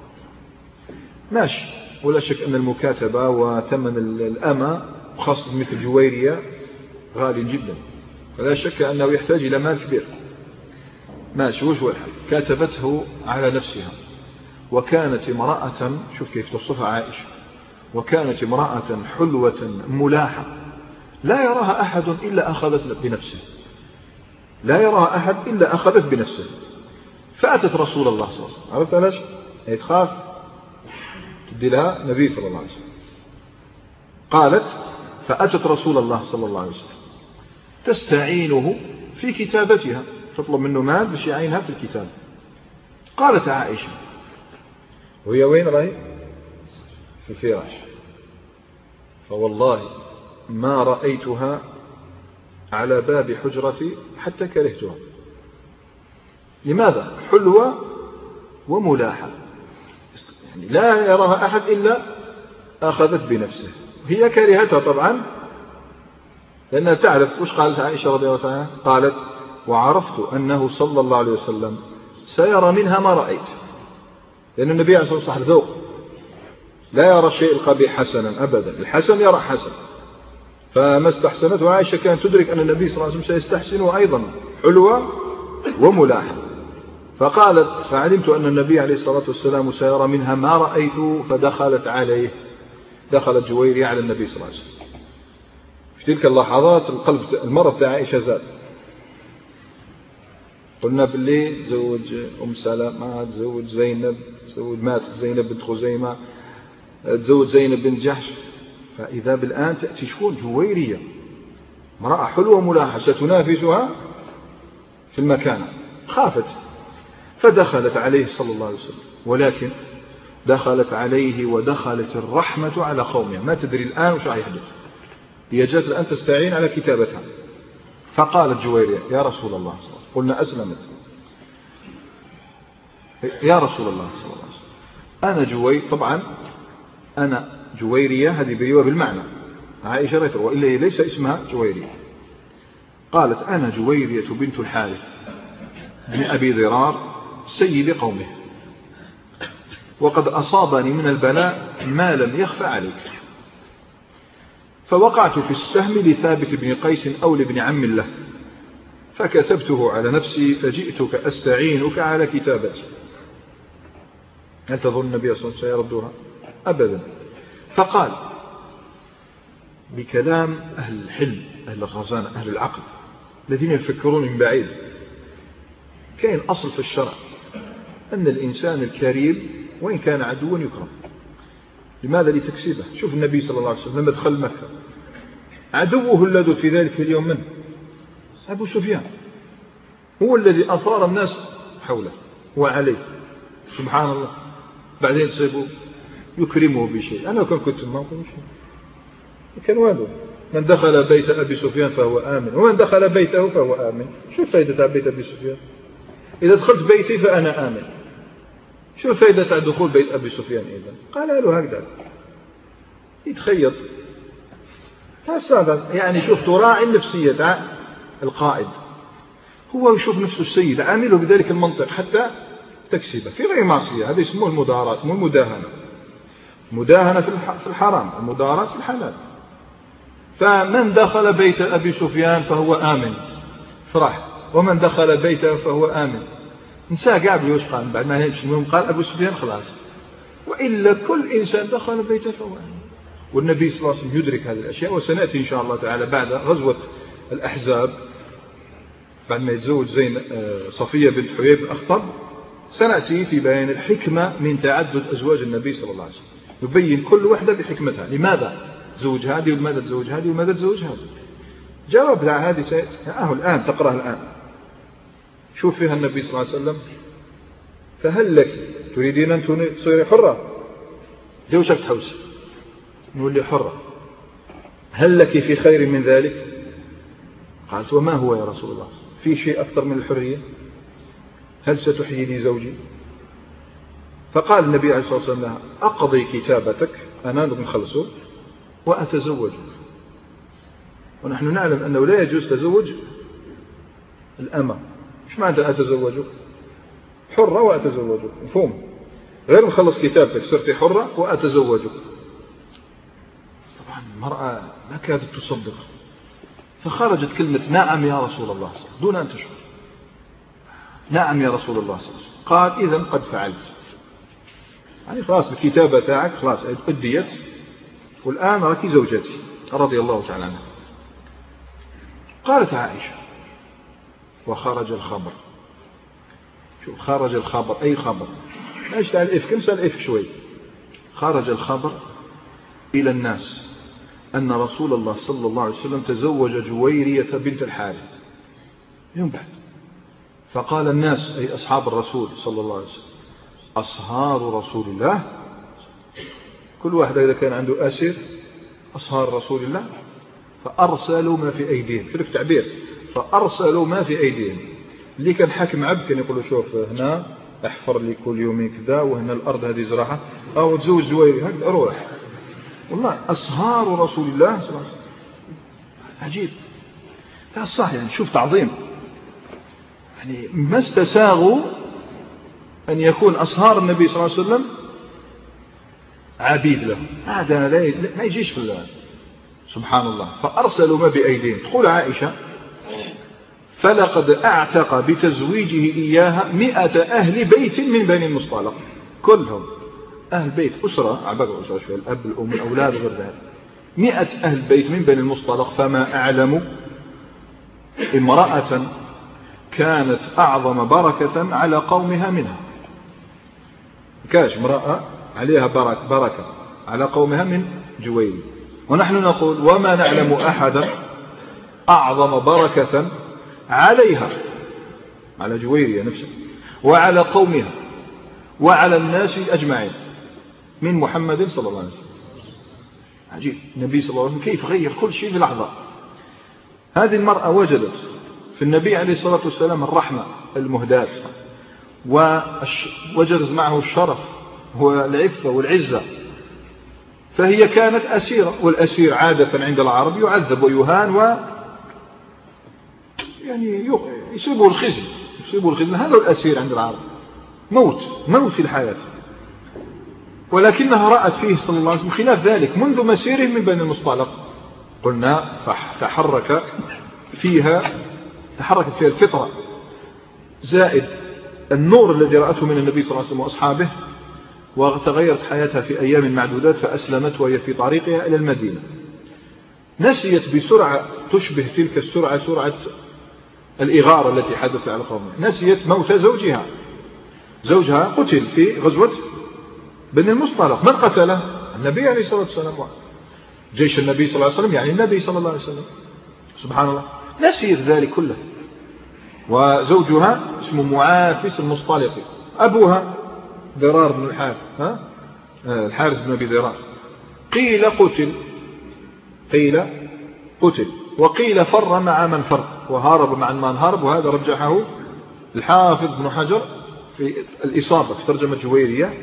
ماشي، ولا شك أن المكاتبة وثمن الأمة خاصة مثل جويرية غالي جدا، فلا شك أنه يحتاج إلى مال كبير، ماشي، وش هو الحل؟ كاتبته على نفسها. وكانت امرأة، شوف كيف توصفها عائشة، وكانت امرأة حلوة ملاحة لا يراها أحد إلا أخذت بنفسه، لا يراها أحد إلا أخذت بنفسه. فأتت رسول الله صلى الله عليه وسلم، عرفت ليش؟ هي تخاف تدي لها نبي صلى الله عليه وسلم. قالت: فأتت رسول الله صلى الله عليه وسلم تستعينه في كتابتها، تطلب منه مال باش يعينها في الكتاب. قالت عائشة، وهي وين راهي؟ في الفراش، فوالله ما رأيتها على باب حجرتي حتى كرهتها. لماذا؟ حلوة وملاحة، يعني لا يراها أحد إلا أخذت بنفسه. هي كرهتها طبعا، لأنها تعرف وش قالت عائشة رضي الله عنها؟ قالت: وعرفت أنه صلى الله عليه وسلم سيرى منها ما رأيت، لأن النبي عليه الصلاة والسلام ذوق، لا يرى الشيء القبيح حسنا أبدا، الحسن يرى حسن. فما استحسنته عائشة كانت تدرك أن النبي صلى الله عليه وسلم سيستحسنه أيضا، حلوة وملاحة. فقالت: فعلمت أن النبي عليه الصلاة والسلام سيرى منها ما رأيت، فدخلت عليه، دخلت جويرية على النبي صلى الله عليه وسلم. في تلك اللحظات القلب المرض عائشة زاد. قلنا باللي تزوج أم سلمة، تزوج زينب، ماتت زينب بنت خزيمة، تزوج زينب بنت جحش، فإذا بالآن تأتي شكون؟ جويرية، امرأة حلوة ملاحة ستنافسها في المكانة. خافت فدخلت عليه صلى الله عليه وسلم، ولكن دخلت عليه ودخلت الرحمة على قومها، ما تدري الآن وش راح يحدث. هي جاءت الآن تستعين على كتابتها. فقالت جويرية: يا رسول الله صلى الله عليه وسلم، قلنا أسلمت، يا رسول الله صلى الله عليه وسلم، أنا طبعا أنا جويرية، هذه بريوة بالمعنى، عائشة ريتر، وإلا ليس اسمها جويرية. قالت: أنا جويرية بنت الحارث بن أبي ضرار سيد قومه، وقد أصابني من البلاء ما لم يخفى عليك، فوقعت في السهم لثابت بن قيس أو لابن عم له، فكتبته على نفسي، فجئتك أستعينك على كتابتي. هل تظن النبي صلى الله عليه وسلم سيردها؟ أبدا. فقال: بكلام أهل الحلم، أهل الرزانة، أهل العقل، الذين يفكرون من بعيد. كاين أصل في الشرع أن الإنسان الكريم وإن كان عدوا يكرم. لماذا؟ لتكسيبه. شوف النبي صلى الله عليه وسلم لما دخل مكة عدوه اللدود في ذلك اليوم من أبو سفيان، هو الذي أثار الناس حوله وعليه، سبحان الله. بعدين تصيبوا يكرمه بشيء. أنا لو كنت ما أقول شيء، كان والو. من دخل بيت أبي سفيان فهو آمن، ومن دخل بيته فهو آمن. شو فائدة بيت أبي سفيان؟ إذا دخلت بيتي فأنا آمن. شو فائدة دخول بيت أبي سفيان إذا؟ قال له هكذا يتخيط. يعني شوف تراعي النفسية القائد، هو يشوف نفسه السيد، عامله بذلك المنطق حتى تكسبه في غير معصية. هذا يسموه المداراة، مو المداهنة. مداهنة في الحرام، المداراة في الحلال. فمن دخل بيت أبي سفيان فهو آمن، فرح. ومن دخل بيته فهو آمن. نساء قابل يوش قال بعد ما يمشي، المهم قال أبو سفيان خلاص. وإلا كل إنسان دخل بيته فهو آمن. والنبي صلى الله عليه وسلم يدرك هذه الأشياء. وسنأتي إن شاء الله تعالى بعد غزوة الأحزاب، بعد ما يتزوج صفية بنت حيي بن أخطب، سنأتي في بيان الحكمة من تعدد أزواج النبي صلى الله عليه وسلم، يبين كل واحدة بحكمتها. لماذا تزوج هذه ولماذا تزوج هذه ولماذا تزوج هذه؟ جواب على هذه الآن تقرأ الآن. شوف فيها النبي صلى الله عليه وسلم: فهل لك تريدين أن تصيري حرة؟ زوجك تحوس نقول لي حرة. هل لك في خير من ذلك؟ قالت: وما هو يا رسول الله؟ في شيء أكثر من الحرية؟ هل ستحيي لي زوجي؟ فقال النبي عليه الصلاة والسلام لها: أقضي كتابتك، أنا نخلصه وأتزوج. ونحن نعلم أنه لا يجوز تزوج الأمة. مش معنى أتزوجك؟ حرة وأتزوجك، مفهوم؟ غير نخلص كتابتك صرتي حرة وأتزوجك. طبعا المرأة ما كادت تصدق، فخرجت كلمة: نعم يا رسول الله، دون أن تشعر. نعم يا رسول الله. قال: إذن قد فعلت، يعني خلاص الكتابة تاعك خلاص أديت، والآن راكي زوجتي رضي الله تعالى عنها. قالت عائشة: وخرج الخبر. شوف خرج الخبر، أي خبر؟ ماشي على الإفك، نسأل الإفك شوي. خرج الخبر إلى الناس أن رسول الله صلى الله عليه وسلم تزوج جويرية بنت الحارث يوم بعد. فقال الناس، أي أصحاب الرسول صلى الله عليه وسلم: أصهار رسول الله. كل واحد إذا كان عنده أسير أصهار رسول الله، فأرسلوا ما في أيديهم. في التعبير فأرسلوا ما في أيديهم. اللي كان حاكم عبد كان يقول له: شوف هنا احفر لي كل يومين كذا، وهنا الأرض هذه زراعة، أو تزوج زويري هكذا روح. والله أصهار رسول الله صلى الله عليه وسلم. عجيب. لا صح، يعني شوف تعظيم، يعني ما استساغوا أن يكون أصهار النبي صلى الله عليه وسلم عبيد له. هذا ما يجيش في الله، سبحان الله. فأرسلوا ما بأيديهم. تقول عائشة: فلقد أعتق بتزويجه إياها 100 أهل بيت من بني المصطلق، كلهم أهل بيت، أسرة عبارة أسرة شوية، الأب الأم الأولاد غير ذلك، 100 أهل بيت من بني المصطلق. فما أعلم امرأة كانت أعظم بركة على قومها منها. كاش امرأة عليها بركة على قومها من جويري. ونحن نقول: وما نعلم أحدا أعظم بركة عليها، على جويرية نفسها وعلى قومها وعلى الناس أجمعين من محمد صلى الله عليه وسلم. عجيب. النبي صلى الله عليه وسلم كيف غير كل شيء في لحظة. هذه المرأة وجدت في النبي عليه الصلاة والسلام الرحمة المهداة، ووجدت معه الشرف والعفة والعزة. فهي كانت أسيرة، والأسير عادة عند العرب يعذب ويهان يعني يصيبه الخزي، هذا الأسير عند العرب، موت في الحياة. ولكنها رأت فيه صلى الله عليه وسلم خلاف ذلك منذ مسيره من بني المصطلق. قلنا فتحركت فيها الفطرة، زائد النور الذي رأته من النبي صلى الله عليه وسلم وأصحابه، وتغيرت حياتها في أيام معدودات، فأسلمت وهي في طريقها إلى المدينة. نسيت بسرعة تشبه تلك السرعة سرعة الإغارة التي حدثت على قومها، نسيت موت زوجها. زوجها قتل في غزوة بني المصطلق. من قتله؟ النبي عليه الصلاة والسلام. جيش النبي صلى الله عليه وسلم يعني النبي صلى الله عليه وسلم. سبحان الله، نسيت ذلك كله. وزوجها اسمه معافس المصطلقي، أبوها ضرار بن الحارث، الحارث بن أبي ضرار. قيل قتل وقيل فر مع من فر وهارب مع من هارب. وهذا رجحه الحافظ بن حجر في الإصابة في ترجمة جويرية،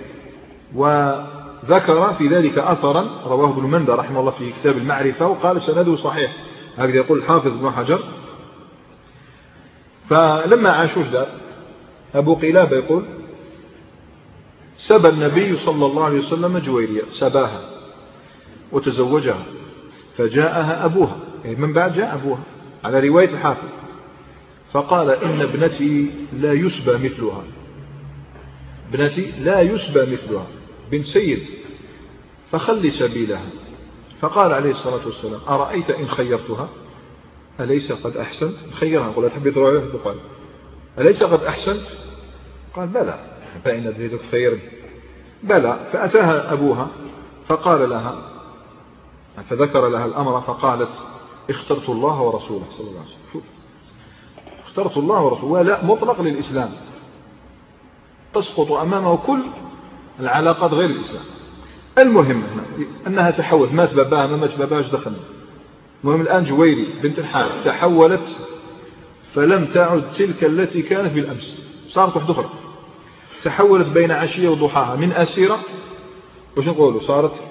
وذكر في ذلك أثرا رواه ابن مندى رحمه الله في كتاب المعرفة وقال سنده صحيح. هكذا يقول الحافظ بن حجر. فلما عاشوا جدار أبو قلابة يقول سبى النبي صلى الله عليه وسلم جويرية، سباها وتزوجها، فجاءها أبوها، يعني من بعد جاء أبوها على رواية الحافظ، فقال إن ابنتي لا يسبى مثلها، ابنتي لا يسبى مثلها، بنت سيد، فخلي سبيلها. فقال عليه الصلاة والسلام أرأيت إن خيرتها أليس قد أحسنت؟ خيرها، قل تحبي تروحي تقال أليس قد أحسنت؟ قال بلى، فإن تريد تخيرني بلى. فأتاها أبوها فقال لها، فذكر لها الأمر، فقالت اخترت الله ورسوله صلى الله عليه وسلم. اخترت الله ورسوله، ولا مطلق للإسلام، تسقط أمامه كل العلاقات غير الإسلام. المهم أنها تحولت، مات باباها ما مات باباها دخلنا. المهم الآن جويري بنت الحارث تحولت، فلم تعد تلك التي كانت بالأمس، صارت واحدة أخرى. تحولت بين عشية وضحاها من أسيرة، وش نقوله،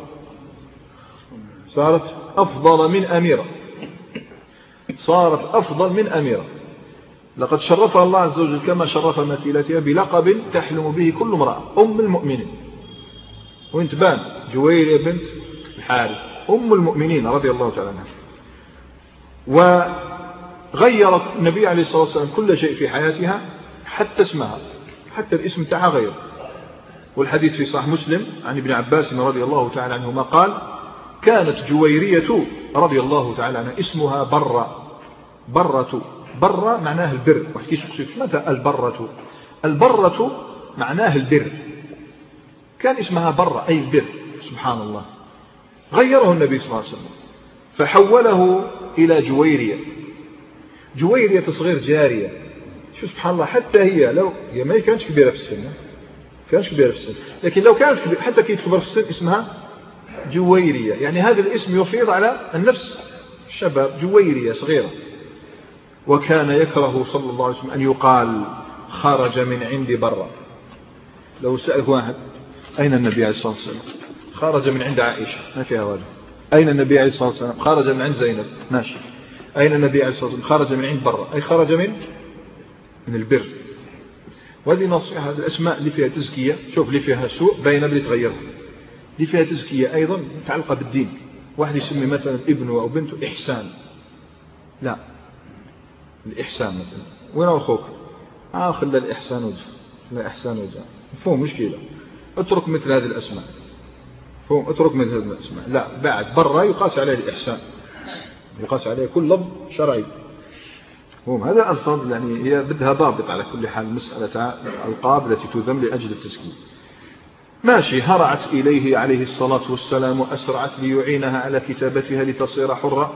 صارت أفضل من أميرة، صارت أفضل من أميرة. لقد شرفها الله عز وجل كما شرف مثيلتها بلقب تحلم به كل امرأة، أم المؤمنين. وانت بان جويرية بنت الحارث أم المؤمنين رضي الله تعالى عنها. وغيرت النبي عليه الصلاة والسلام كل شيء في حياتها، حتى اسمها، حتى الاسم تاعها غير. والحديث في صحيح مسلم عن ابن عباس رضي الله تعالى عنهما قال كانت جويرية رضي الله تعالى عنها اسمها برة معناه البر. واحد كيسقسيك متى البرة؟ البرة معناه البر، كان اسمها برة أي البر. سبحان الله، غيره النبي صلى الله عليه وسلم فحوله إلى جويرية تصغير جارية. شو سبحان الله، حتى هي لو هي ما كانتش كبيرة في السن، لكن لو كانت كبيرة حتى كي تكبر في السن اسمها جويرية، يعني هذا الاسم يفيض على النفس الشباب، جويرية صغيرة. وكان يكره صلى الله عليه وسلم أن يقال خرج من عند برة. لو سأل واحد أين النبي عليه الصلاة والسلام؟ خرج من عند عائشة، ما فيها واجب. أين النبي عليه الصلاة والسلام؟ خرج من عند زينب، ماشي. أين النبي عليه الصلاة والسلام؟ خرج من عند برة، أي خرج من البر. وهذه نصيحة، الأسماء اللي فيها تزكية، شوف اللي فيها سوء باينة اللي تغيرها، اللي فيها تزكية أيضا متعلقة بالدين. واحد يسمي مثلا ابنه أو بنته إحسان، لا، الإحسان مثلا وين أخوك؟ خلى الإحسان وجه، لا إحسان وجه، مفهوم مشكلة. اترك مثل هذه الأسماء، مفهوم، اترك مثل هذه الأسماء. لا، بعد برا يقاس عليه الإحسان، يقاس عليه كل لفظ شرعي. مفهوم، هذا الألفاظ يعني هي بدها ضابط على كل حال. مسألة الألقاب التي تذم لأجل التزكية. ماشي، هرعت إليه عليه الصلاة والسلام وأسرعت ليعينها على كتابتها لتصير حرة،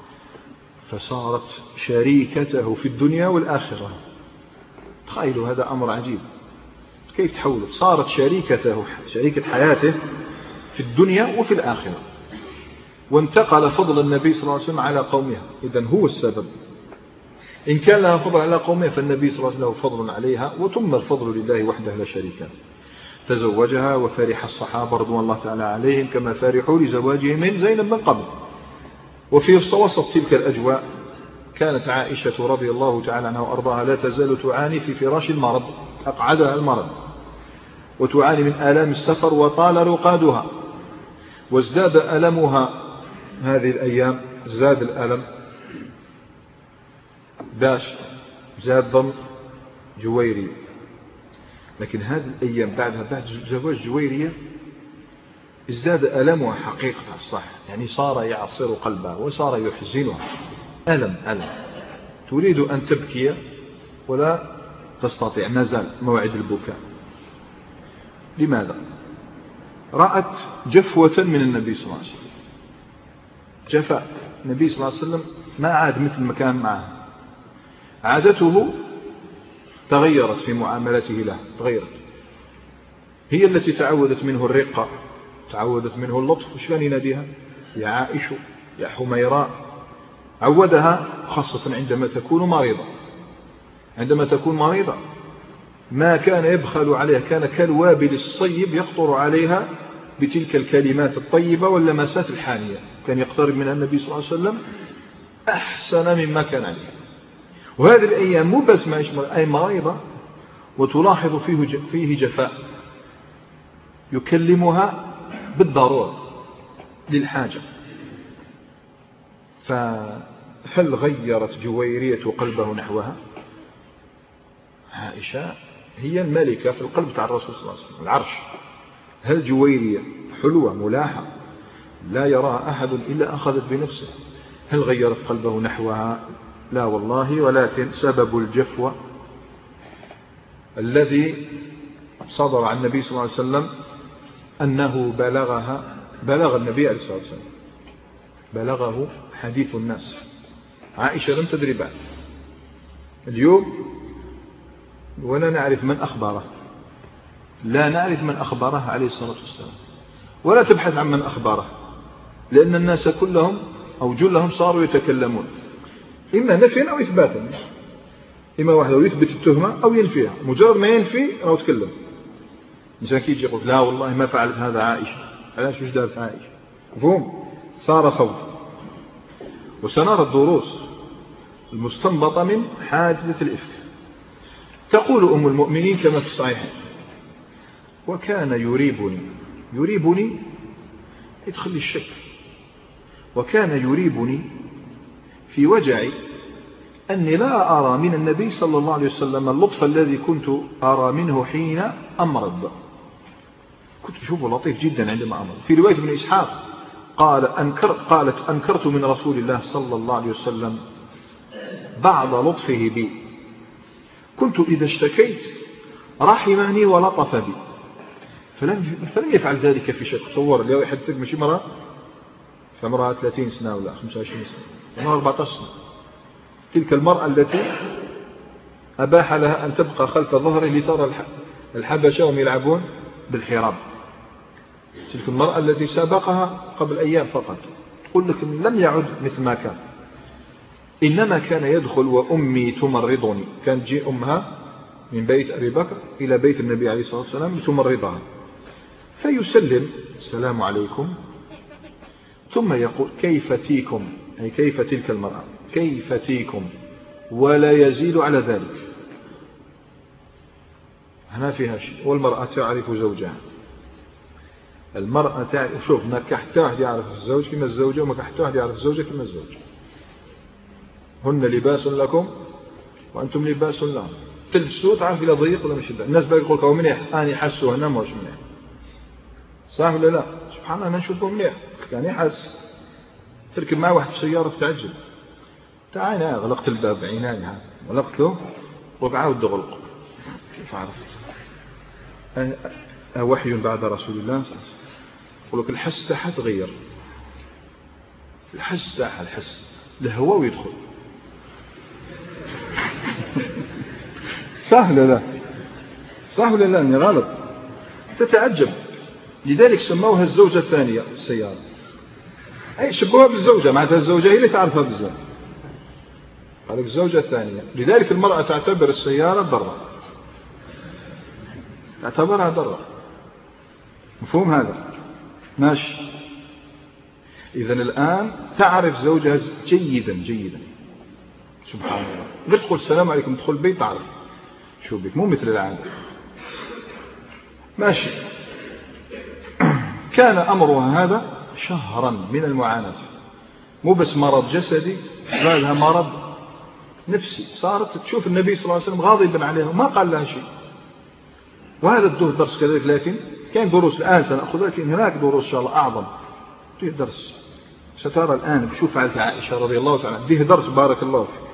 فصارت شريكته في الدنيا والآخرة. تخيلوا هذا أمر عجيب، كيف تحولت، صارت شريكة حياته في الدنيا وفي الآخرة. وانتقل فضل النبي صلى الله عليه وسلم على قومها، إذن هو السبب. إن كان لها فضل على قومها فالنبي صلى الله عليه وسلم له فضل عليها، وتم الفضل لله وحده لا شريك له. تزوجها وفرح الصحابة رضوان الله تعالى عليهم كما فرحوا لزواجه من زينب من قبل. وفي وسط تلك الأجواء كانت عائشة رضي الله تعالى عنها وأرضاها لا تزال تعاني في فراش المرض، أقعدها المرض، وتعاني من آلام السفر وطال رقادها، وازداد ألمها هذه الأيام، زاد الألم باش زاد ضم جويري. لكن هذه الأيام بعدها، بعد زواج جويرية، ازداد ألمها حقيقة الصح، يعني صار يعصر قلبها وصار يحزنها ألم تريد أن تبكي ولا تستطيع، ما زال موعد البكاء. لماذا؟ رأت جفوة من النبي صلى الله عليه وسلم، جفاء النبي صلى الله عليه وسلم ما عاد مثل ما كان معه، عادته تغيرت في معاملته له، تغيرت. هي التي تعودت منه الرقة، تعودت منه اللطف، وش كان يناديها؟ يا عائشة، يا حميراء. عودها خاصة عندما تكون مريضة، عندما تكون مريضة ما كان يبخل عليها، كان كالوابل الصيب يقطر عليها بتلك الكلمات الطيبة واللمسات الحانية، كان يقترب من النبي صلى الله عليه وسلم أحسن مما كان عليه. وهذه الأيام مو بس ما يشمل أي مريضة وتلاحظ فيه جفاء، يكلمها بالضرورة للحاجة. فهل غيرت جويرية قلبه نحوها؟ عائشة هي الملكة في القلب تاع الرسول صلى الله عليه وسلم، العرش. هل جويرية حلوة ملاحة لا يراها أحد إلا أخذت بنفسه، هل غيرت قلبه نحوها؟ لا والله، ولكن سبب الجفوة الذي صدر عن النبي صلى الله عليه وسلم أنه بلغ النبي عليه الصلاة والسلام، بلغه حديث الناس. عائشة لم تدري بعد اليوم، ولا نعرف من أخبره، لا نعرف من أخبره عليه الصلاة والسلام، ولا تبحث عن من أخبره، لأن الناس كلهم أو جلهم صاروا يتكلمون إما نفيا أو إثباتا، إما واحد يثبت التهمة أو ينفيها، مجرد ما ينفي أو يتكلم. إنسان كيجي يقول لا والله ما فعلت هذا عائشة، علاش وش دارت عائشة؟ مفهوم؟ صار خوف. وسنرى الدروس المستنبطة من حادثة الإفك. تقول أم المؤمنين كما في الصحيح: وكان يريبني يدخل الشك، وكان يريبني في وجعي أني لا أرى من النبي صلى الله عليه وسلم اللطف الذي كنت أرى منه حين أمرض. كنت أشوفه لطيف جدا عندما أمرض. في رواية ابن إسحاق قالت أنكرت من رسول الله صلى الله عليه وسلم بعض لطفه بي، كنت إذا اشتكيت رحمني ولطف بي، فلم يفعل ذلك في شك. تصور لو يحدثك ماشي مرة، فمرأة 30 سنة ولا 25 سنة ولا 14 سنة، تلك المرأة التي أباح لها أن تبقى خلف ظهره لترى الحبشة وهم يلعبون بالحراب، تلك المرأة التي سابقها قبل أيام فقط، تقول لك لم يعد مثل ما كان، إنما كان يدخل وأمي تمرضني، كانت تجي أمها من بيت أبي بكر إلى بيت النبي عليه الصلاة والسلام لتمرضها، فيسلم السلام عليكم، ثم يقول كيف تيكم، أي كيف تلك المرأة، كيف تيكم، ولا يزيد على ذلك. هنا فيها شيء. والمرأة تعرف زوجها، المرأة تعرف. شوف، ما كحتى واحد يعرف الزوج كما الزوجة، وما كحتى واحد يعرف الزوجة كما الزوج. هن لباس لكم وأنتم لباس لهم. تلبسوا تعرف إلى ضيق ولا مش ضيق. الناس بقى يقول لك منيح، أنا يحسوا هنا مش منيح، صح ولا لا؟ سبحان الله، أنا نشوفه منيح يعني يحس. تركب معه واحد في سيارة تتعجب، تعال أنا غلقت الباب عيناني، غلقته وبعاود غلق. كيف عرفت؟ وحي بعد رسول الله صلى الله عليه وسلم. يقول لك الحس تاعها تغير، الحس تاعها، الحس الهواء ويدخل. صح ولا لا؟ صح ولا لا؟ اني غلط؟ تتعجب. لذلك سموها الزوجة الثانية السيارة، أي شبوها بالزوجة، معناتها الزوجة هي اللي تعرفها بزاف، هذه الزوجة الثانية. لذلك المرأة تعتبر السيارة ضرة، تعتبرها ضرة. مفهوم هذا؟ ماشي. إذن الآن تعرف زوجها جيدا جيدا، سبحان الله. قلت تقول السلام عليكم، تدخل البيت تعرف شو بك، مو مثل العادة. ماشي. كان أمرها هذا شهرا من المعاناة، مو بس مرض جسدي، لها مرض نفسي. صارت تشوف النبي صلى الله عليه وسلم غاضبا عليها، ما قال لها شيء، وهذا الدور درس كذلك، لكن كان دروس الآن سنأخذها، لكن هناك دروس إن شاء الله أعظم. فيه درس سترى الآن بشوف فعلت عائشة رضي الله تعالى، فيه درس بارك الله فيك.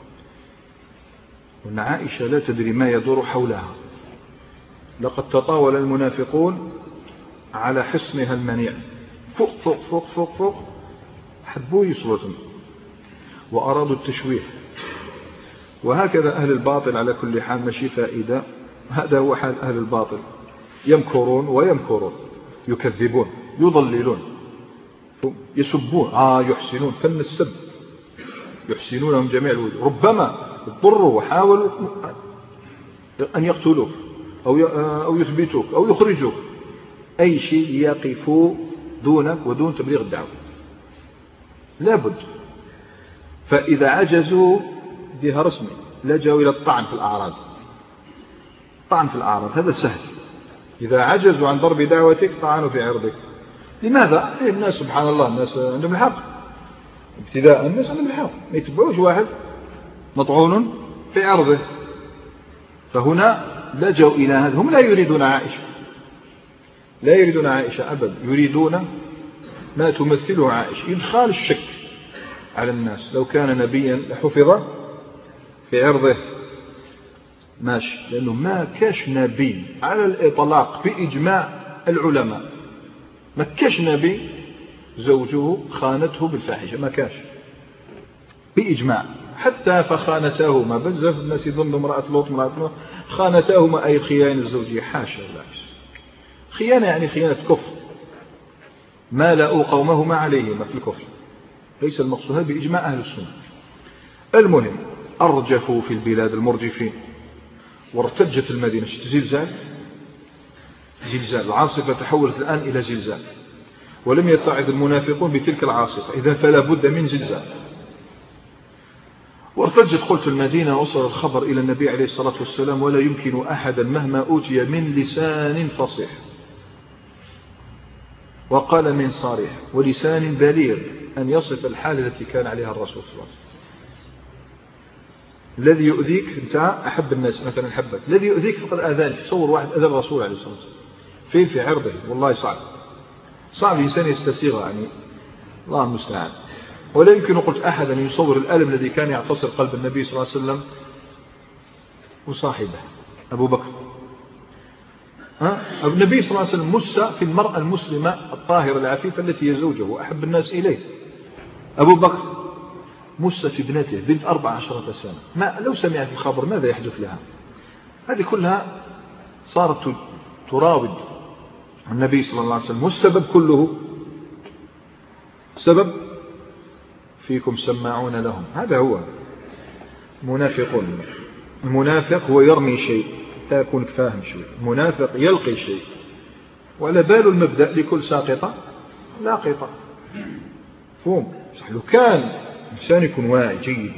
وأن عائشة لا تدري ما يدور حولها. لقد تطاول المنافقون على حصنها المنيع، فوق فوق فوق فوق فوق، حبوا يصلوا وأرادوا التشويه. وهكذا أهل الباطل على كل حال ماشي فائدة، هذا هو حال أهل الباطل، يمكرون ويمكرون، يكذبون، يضللون، يسبون، يحسنون، فن السب يحسنونهم جميع الوجوه. ربما اضطروا وحاولوا أن يقتلوك أو يثبتوك أو يخرجوك، أي شيء يقفوا دونك ودون تبليغ الدعوة لابد. فإذا عجزوا ديها رسمي لجأوا إلى الطعن في الأعراض. طعن في الأعراض هذا سهل، إذا عجزوا عن ضرب دعوتك طعنوا في عرضك. لماذا؟ الناس سبحان الله الناس عندهم الحق، ابتداء الناس عندهم الحق، ما يتبعوش واحد مطعون في عرضه. فهنا لجأوا إلى هذا. هم لا يريدون عائشة، لا يريدون عائشة أبدا، يريدون ما تمثله عائشة، إدخال الشك على الناس. لو كان نبيا لحفظ في عرضه ماشي، لأنه ما كاش نبي على الإطلاق بإجماع العلماء، ما كاش نبي زوجه خانته بالفاحشة، ما كاش بإجماع. حتى فخانتاهما، بزاف الناس يظنوا امرأة لوط خانتاهما أي خيانة الزوجية، حاشا بالعكس. خيانة يعني خيانة كفر، ما لأوا قومهما عليهما في الكفر، ليس المقصود بإجماع أهل السنة. المهم أرجفوا في البلاد المرجفين، وارتجت المدينة. زلزال، العاصفة تحولت الآن إلى زلزال، ولم يتعظ المنافقون بتلك العاصفة، إذا فلا بد من زلزال. وارتجت قلت المدينة، وصل الخبر إلى النبي عليه الصلاة والسلام، ولا يمكن أحدا مهما أوتي من لسان فصيح وقال من صريح ولسان بليغ أن يصف الحالة التي كان عليها الرسول صلى الله عليه وسلم. الذي يؤذيك أنت أحب الناس مثلا حبك، الذي يؤذيك فقد آذانك. تصور واحد أذى الرسول عليه الصلاة والسلام في عرضه، والله صعب الإنسان يستسيغ، يعني الله المستعان. ولا يمكن قلت أحد أن يصور الألم الذي كان يعتصر قلب النبي صلى الله عليه وسلم وصاحبه أبو بكر. النبي صلى الله عليه وسلم مس في المرأة المسلمة الطاهرة العفيفة التي هي زوجه وأحب الناس إليه. أبو بكر مس في ابنته بنت 14 سنة، ما لو سمعت الخبر ماذا يحدث لها؟ هذه كلها صارت تراود النبي صلى الله عليه وسلم. والسبب كله سبب فيكم سماعون لهم، هذا هو منافقون. المنافق هو يرمي شيء، لا يكون فاهم شيء. المنافق يلقي شيء، ولا بال المبدأ لكل ساقطة لاقطة. فهم صح، لو كان إنسان يكون واعي جيدا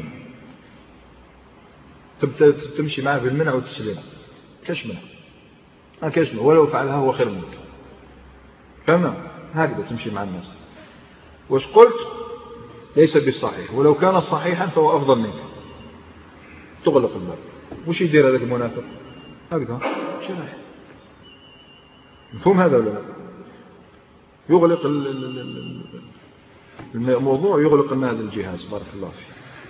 تمشي معه بالمنع والتسليم، كاش منع ولو فعلها هو خير منك، فما هكذا تمشي مع الناس. وش قلت؟ ليس بالصحيح، ولو كان صحيحا فهو أفضل منك. تغلق الباب. وش يدير هذاك المنافق؟ هكذا شرح. مفهوم هذا ولا لا؟ يغلق الموضوع، يغلق لنا هذا الجهاز. بارك الله فيه.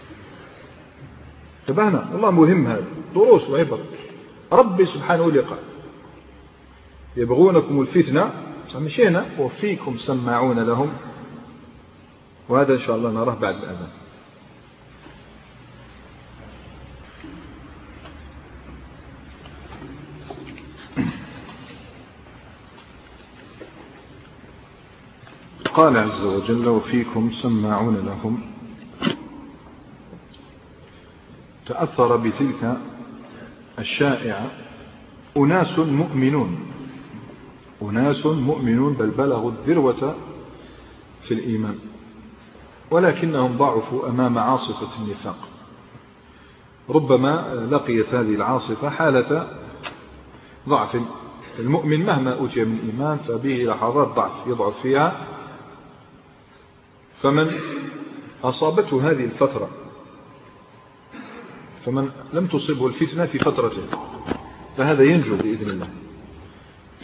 انتبهنا، والله مهم هذا، دروس وعبر. ربي سبحانه لقى يبغونكم الفتنة، مشينا وفيكم سماعون لهم، وهذا إن شاء الله نراه بعد الأذان. قال عز وجل وفيكم سماعون لهم. تأثر بتلك الشائعة أناس مؤمنون بل بلغوا الذروة في الإيمان، ولكنهم ضعفوا أمام عاصفة النفاق. ربما لقيت هذه العاصفة حالة ضعف. المؤمن مهما أوتي من إيمان فبه لحظات ضعف يضعف فيها. فمن أصابته هذه الفترة، فمن لم تصبه الفتنة في فترته، فهذا ينجو بإذن الله.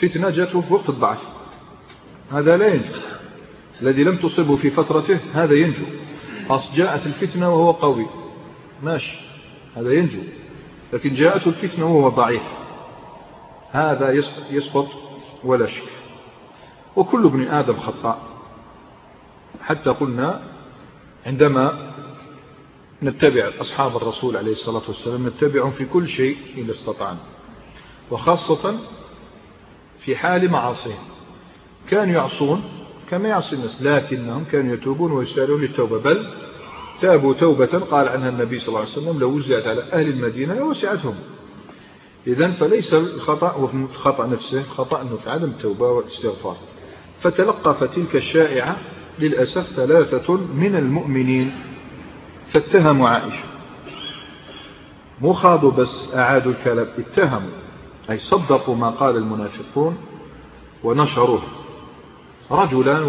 فتنة جاءته في وقت الضعف، هذا لا ينجو. الذي لم تصبه في فترته هذا ينجو. جاءت الفتنة وهو قوي ماشي، هذا ينجو. لكن جاءته الفتنة وهو ضعيف، هذا يسقط ولا شك. وكل ابن آدم خطاء، حتى قلنا عندما نتبع أصحاب الرسول عليه الصلاة والسلام نتبعهم في كل شيء إذا استطعنا، وخاصة في حال معاصيهم. كانوا يعصون كما يعصي الناس، لكنهم كانوا يتوبون ويسارعون للتوبة، بل تابوا توبة قال عنها النبي صلى الله عليه وسلم لو وزعت على أهل المدينة لوسعتهم. إذن فليس الخطأ هو في الخطأ نفسه، الخطأ أنه في عدم التوبة والاستغفار. فتلقف تلك الشائعة للأسف 3 من المؤمنين فاتهموا عائشة، مو خاضوا بس أعادوا الكلام، اتهموا أي صدقوا ما قال المنافقون ونشروه. رجلان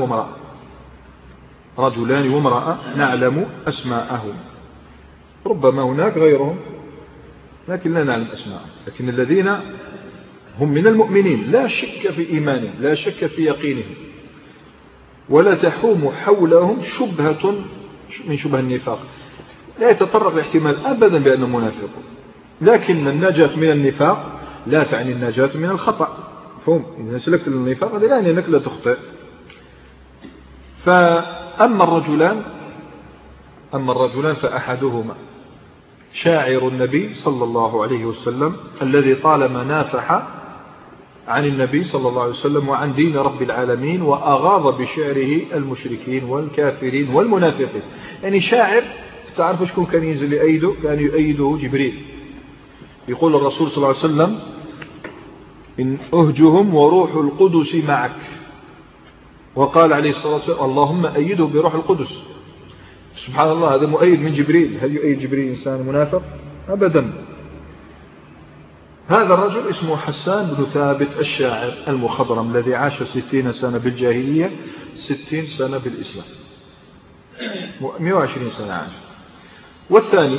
وامرأة نعلم أسماءهم، ربما هناك غيرهم لكن لا نعلم أسماءهم، لكن الذين هم من المؤمنين لا شك في إيمانهم لا شك في يقينهم، ولا تحوم حولهم شبهة من شبه النفاق، لا يتطرق الاحتمال أبدا بأنه منافق. لكن النجاة من النفاق لا تعني النجاة من الخطأ، فهم إذا سلكت النفاق هذا لا يعني أنك لا تخطئ. فأما الرجلان فأحدهما شاعر النبي صلى الله عليه وسلم الذي طالما نافح عن النبي صلى الله عليه وسلم وعن دين رب العالمين، وأغاض بشعره المشركين والكافرين والمنافقين. يعني شاعر تعرف شكون كان ينزل يؤيده؟ كان يؤيده جبريل. يقول الرسول صلى الله عليه وسلم إن أهجهم وروح القدس معك، وقال عليه الصلاة والسلام اللهم أيده بروح القدس. سبحان الله، هذا مؤيد من جبريل. هل يؤيد جبريل إنسان منافق؟ أبدا. هذا الرجل اسمه حسان بن ثابت الشاعر المخضرم الذي عاش 60 سنة بالجاهلية 60 سنة بالإسلام، 120 سنة عاش. والثاني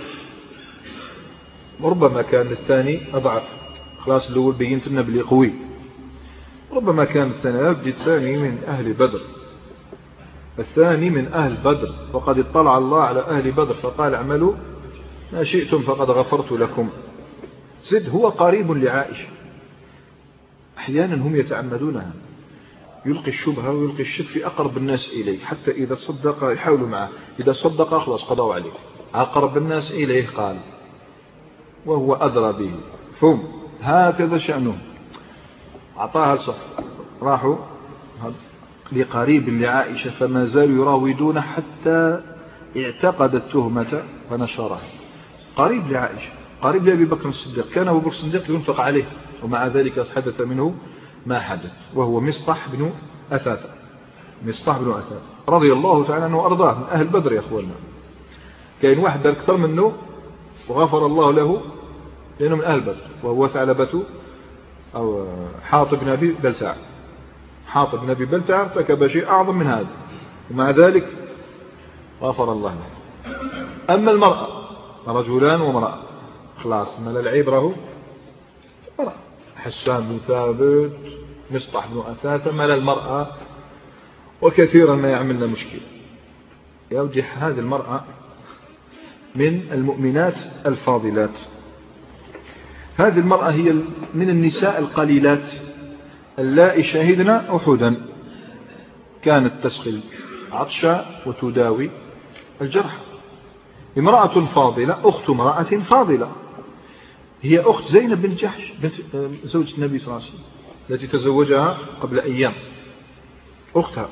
ربما كان الثاني أضعف، خلاص الأول بينت لنا بلي قوي، ربما كان الثاني من أهل بدر، الثاني من أهل بدر، وقد اطلع الله على أهل بدر فقال اعملوا ما شئتم فقد غفرت لكم. زد هو قريب لعائشة، أحيانا هم يتعمدونها، يلقي الشبهة ويلقي الشك في أقرب الناس إليه، حتى إذا صدق يحاولوا معه، إذا صدق خلاص قضوا عليه. أقرب الناس إليه قال وهو أدرى به، فهم هكذا شأنهم. أعطاها صف، راحوا لقريب لعائشة فما زالوا يراودون حتى اعتقد التهمة فنشرها. قريب لعائشة، قريب لأبي بكر الصديق، كان أبو بكر الصديق ينفق عليه، ومع ذلك حدث منه ما حدث، وهو مصطح بن أثاثة رضي الله تعالى عنه وأرضاه، من أهل بدر يا أخوانا. كاين واحد أكثر منه وغفر الله له لأنه من أهل بدر، وهو ثعلبة أو حاطب بن أبي بلتع. حاطب بن أبي بلتع ارتكب شيء أعظم من هذا، ومع ذلك غفر الله له. أما المرأة رجلان وامرأة، خلاص ما العبرة مرأة، حسان بن ثابت مصطح بن أثاثة مال المرأة، وكثيرا ما يعملنا مشكلة. يوجح هذه المرأة من المؤمنات الفاضلات، هذه المرأة هي من النساء القليلات اللائي شهدنا أحدا، كانت تسقي عطشا وتداوي الجرح. امرأة فاضلة، أخت امرأة فاضلة، هي أخت زينب بن جحش بنت زوجة النبي صلى الله عليه وسلم التي تزوجها قبل أيام، أختها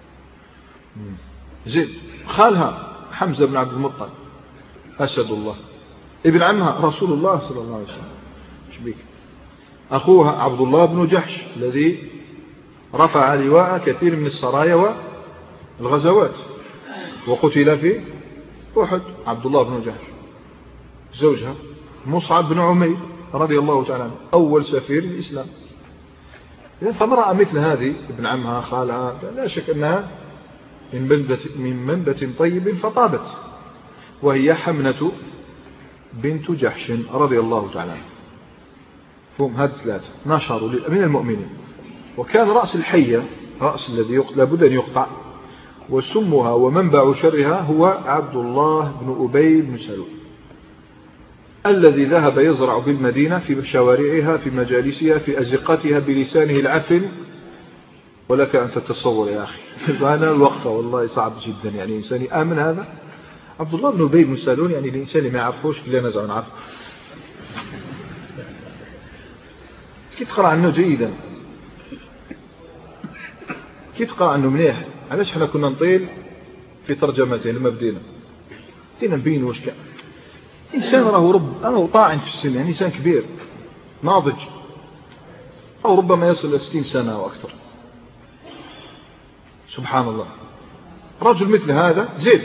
زيد، خالها حمزة بن عبد المطلب أسد الله، ابن عمها رسول الله صلى الله عليه وسلم، شبيك أخوها عبد الله بن جحش الذي رفع لواء كثير من السرايا والغزوات وقتل في أحد، عبد الله بن جحش. زوجها مصعب بن عمير رضي الله تعالى عنه، أول سفير الإسلام. فامرأة مثل هذه ابن عمها خالها لا شك أنها من منبت طيب فطابت، وهي حمنة بنت جحش رضي الله تعالى عنه. هم هذا ثلاثة نشروا من المؤمنين. وكان رأس الحية، رأس الذي لابد أن يقطع وسمها ومنبع شرها هو عبد الله بن أبي بن سلول الذي ذهب يزرع بالمدينة في شوارعها في مجالسها في أزقتها بلسانه العفن. ولك أن تتصور يا أخي فأنا الوقفة والله صعب جدا، يعني إنسان آمن هذا عبد الله بن أبي بن سلول، يعني الإنسان اللي ما يعرفوش اللي أنا نعرف كي تقرأ عنه جيدا، كي تقرأ عنه مليح. علاش حنا كنا نطيل في ترجمتين لما بدينا نبين واش كان إنسان راهو طاعن في السن، يعني إنسان كبير ناضج أو ربما يصل إلى 60 سنة أو أكثر. سبحان الله، رجل مثل هذا زيد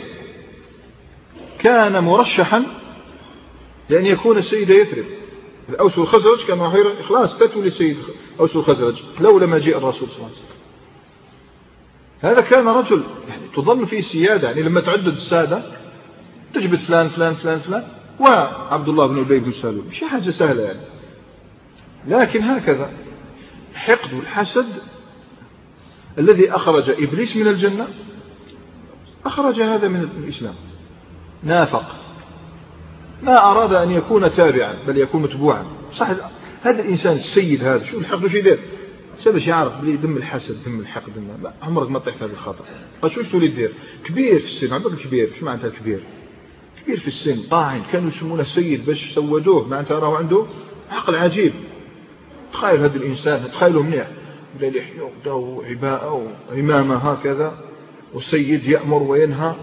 كان مرشحا لأن يكون السيد يثرب. الأوس والخزرج كان راح خلاص تتولي السيد أوس والخزرج لولا ما جاء الرسول صلى الله عليه وسلم. هذا كان رجل يعني تظن فيه السيادة، يعني لما تعدد السادة تجبد فلان فلان فلان فلان وعبد الله بن أبي بن سلول، مش حاجة سهلة يعني. لكن هكذا الحقد والحسد الذي أخرج إبليس من الجنة أخرج هذا من الإسلام. نافق، ما أراد أن يكون تابعا بل يكون متبوعا. صح هذا الإنسان السيد هذا شو الحقد وش يدير سبش يعرف بلي دم الحسد دم الحقد دم، عمرك ما تطيح في هذا الخطأ. فشوش تولي دير كبير في السن، عبد الكبير شو معناتها الكبير؟ كبير في السن طاعن، كانوا يسمونه سيد باش سودوه، معناتها راه عنده عقل عجيب. تخيل هذا الإنسان تخيله منيح بلا لحية وبدا عباءة وإمامة هكذا وسيد يأمر وينهى،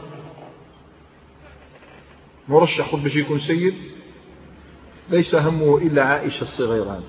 مرشح باش يكون سيد ليس همه إلا عائشة الصغيرة هذه.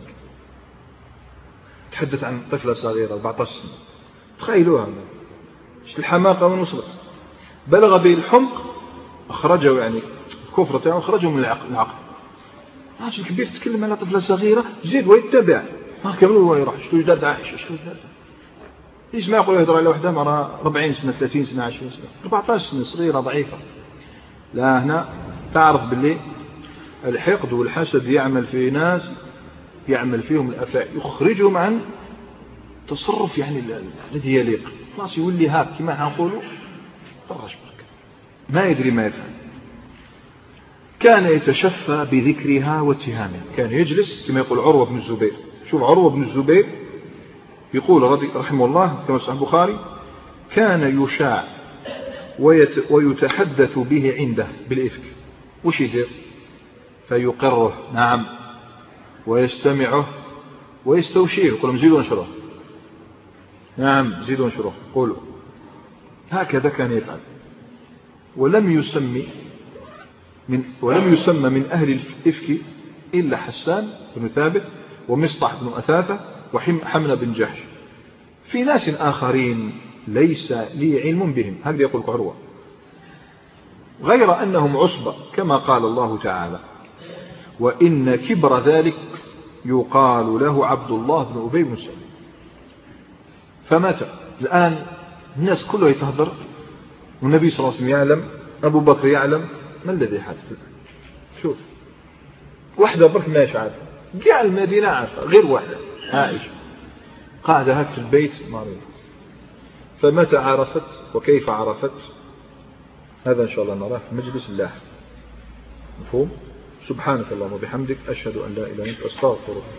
تحدث عن طفلة صغيرة 14 سنة، تخيلوها الحماقة وين وصلت. بلغ به الحمق أخرجه يعني الكفر تاعه أخرجه من العقل. راجل كبير تتكلم على طفلة صغيرة زيد ويتبع ما كملوا وين يروح شو جداد عائشة شو جداد. ليش ما يقول يهدر على وحدة مرة 40 سنة 30 سنة 20 سنة 14 سنة صغيرة ضعيفة. لا هنا تعرف باللي الحقد والحسد يعمل في ناس يعمل فيهم الأفاعي يخرجهم عن تصرف يعني الذي يليق. خلاص يولي هاك كما نقولوا طرش برك ما يدري ما يفعل. كان يتشفى بذكرها واتهامها، كان يجلس كما يقول عروة بن الزبير. شوف عروة بن الزبير يقول رحمه الله كما صحيح البخاري كان يشاع ويتحدث به عنده بالإفك. وش يدير؟ فيقره نعم ويستمعه ويستوشيه، يقول زيدوا انشروه نعم زيدوا انشروه قولوا. هكذا كان يفعل. ولم يسمى من أهل الإفك إلا حسان بن ثابت ومصطح بن أثاثة وحمنا بن جحش. في ناس آخرين ليس لي علم بهم، هكذا يقول عروة، غير أنهم عصبة كما قال الله تعالى وإن كبر ذلك يقال له عبد الله بن أبي بن سلول. فمات. الآن الناس كلها يتهدر والنبي صلى الله عليه وسلم يعلم، أبو بكر يعلم، ما الذي حدث الآن؟ شوف واحدة برك ما عارفة، جاء المدينة عارفة غير واحدة عائشة قاعدة هك في البيت مريض. فمتى عرفت وكيف عرفت هذا إن شاء الله نراه في مجلس الله. مفهوم؟ سبحانك اللهم وبحمدك أشهد أن لا إله إلا أنت أستغفرك.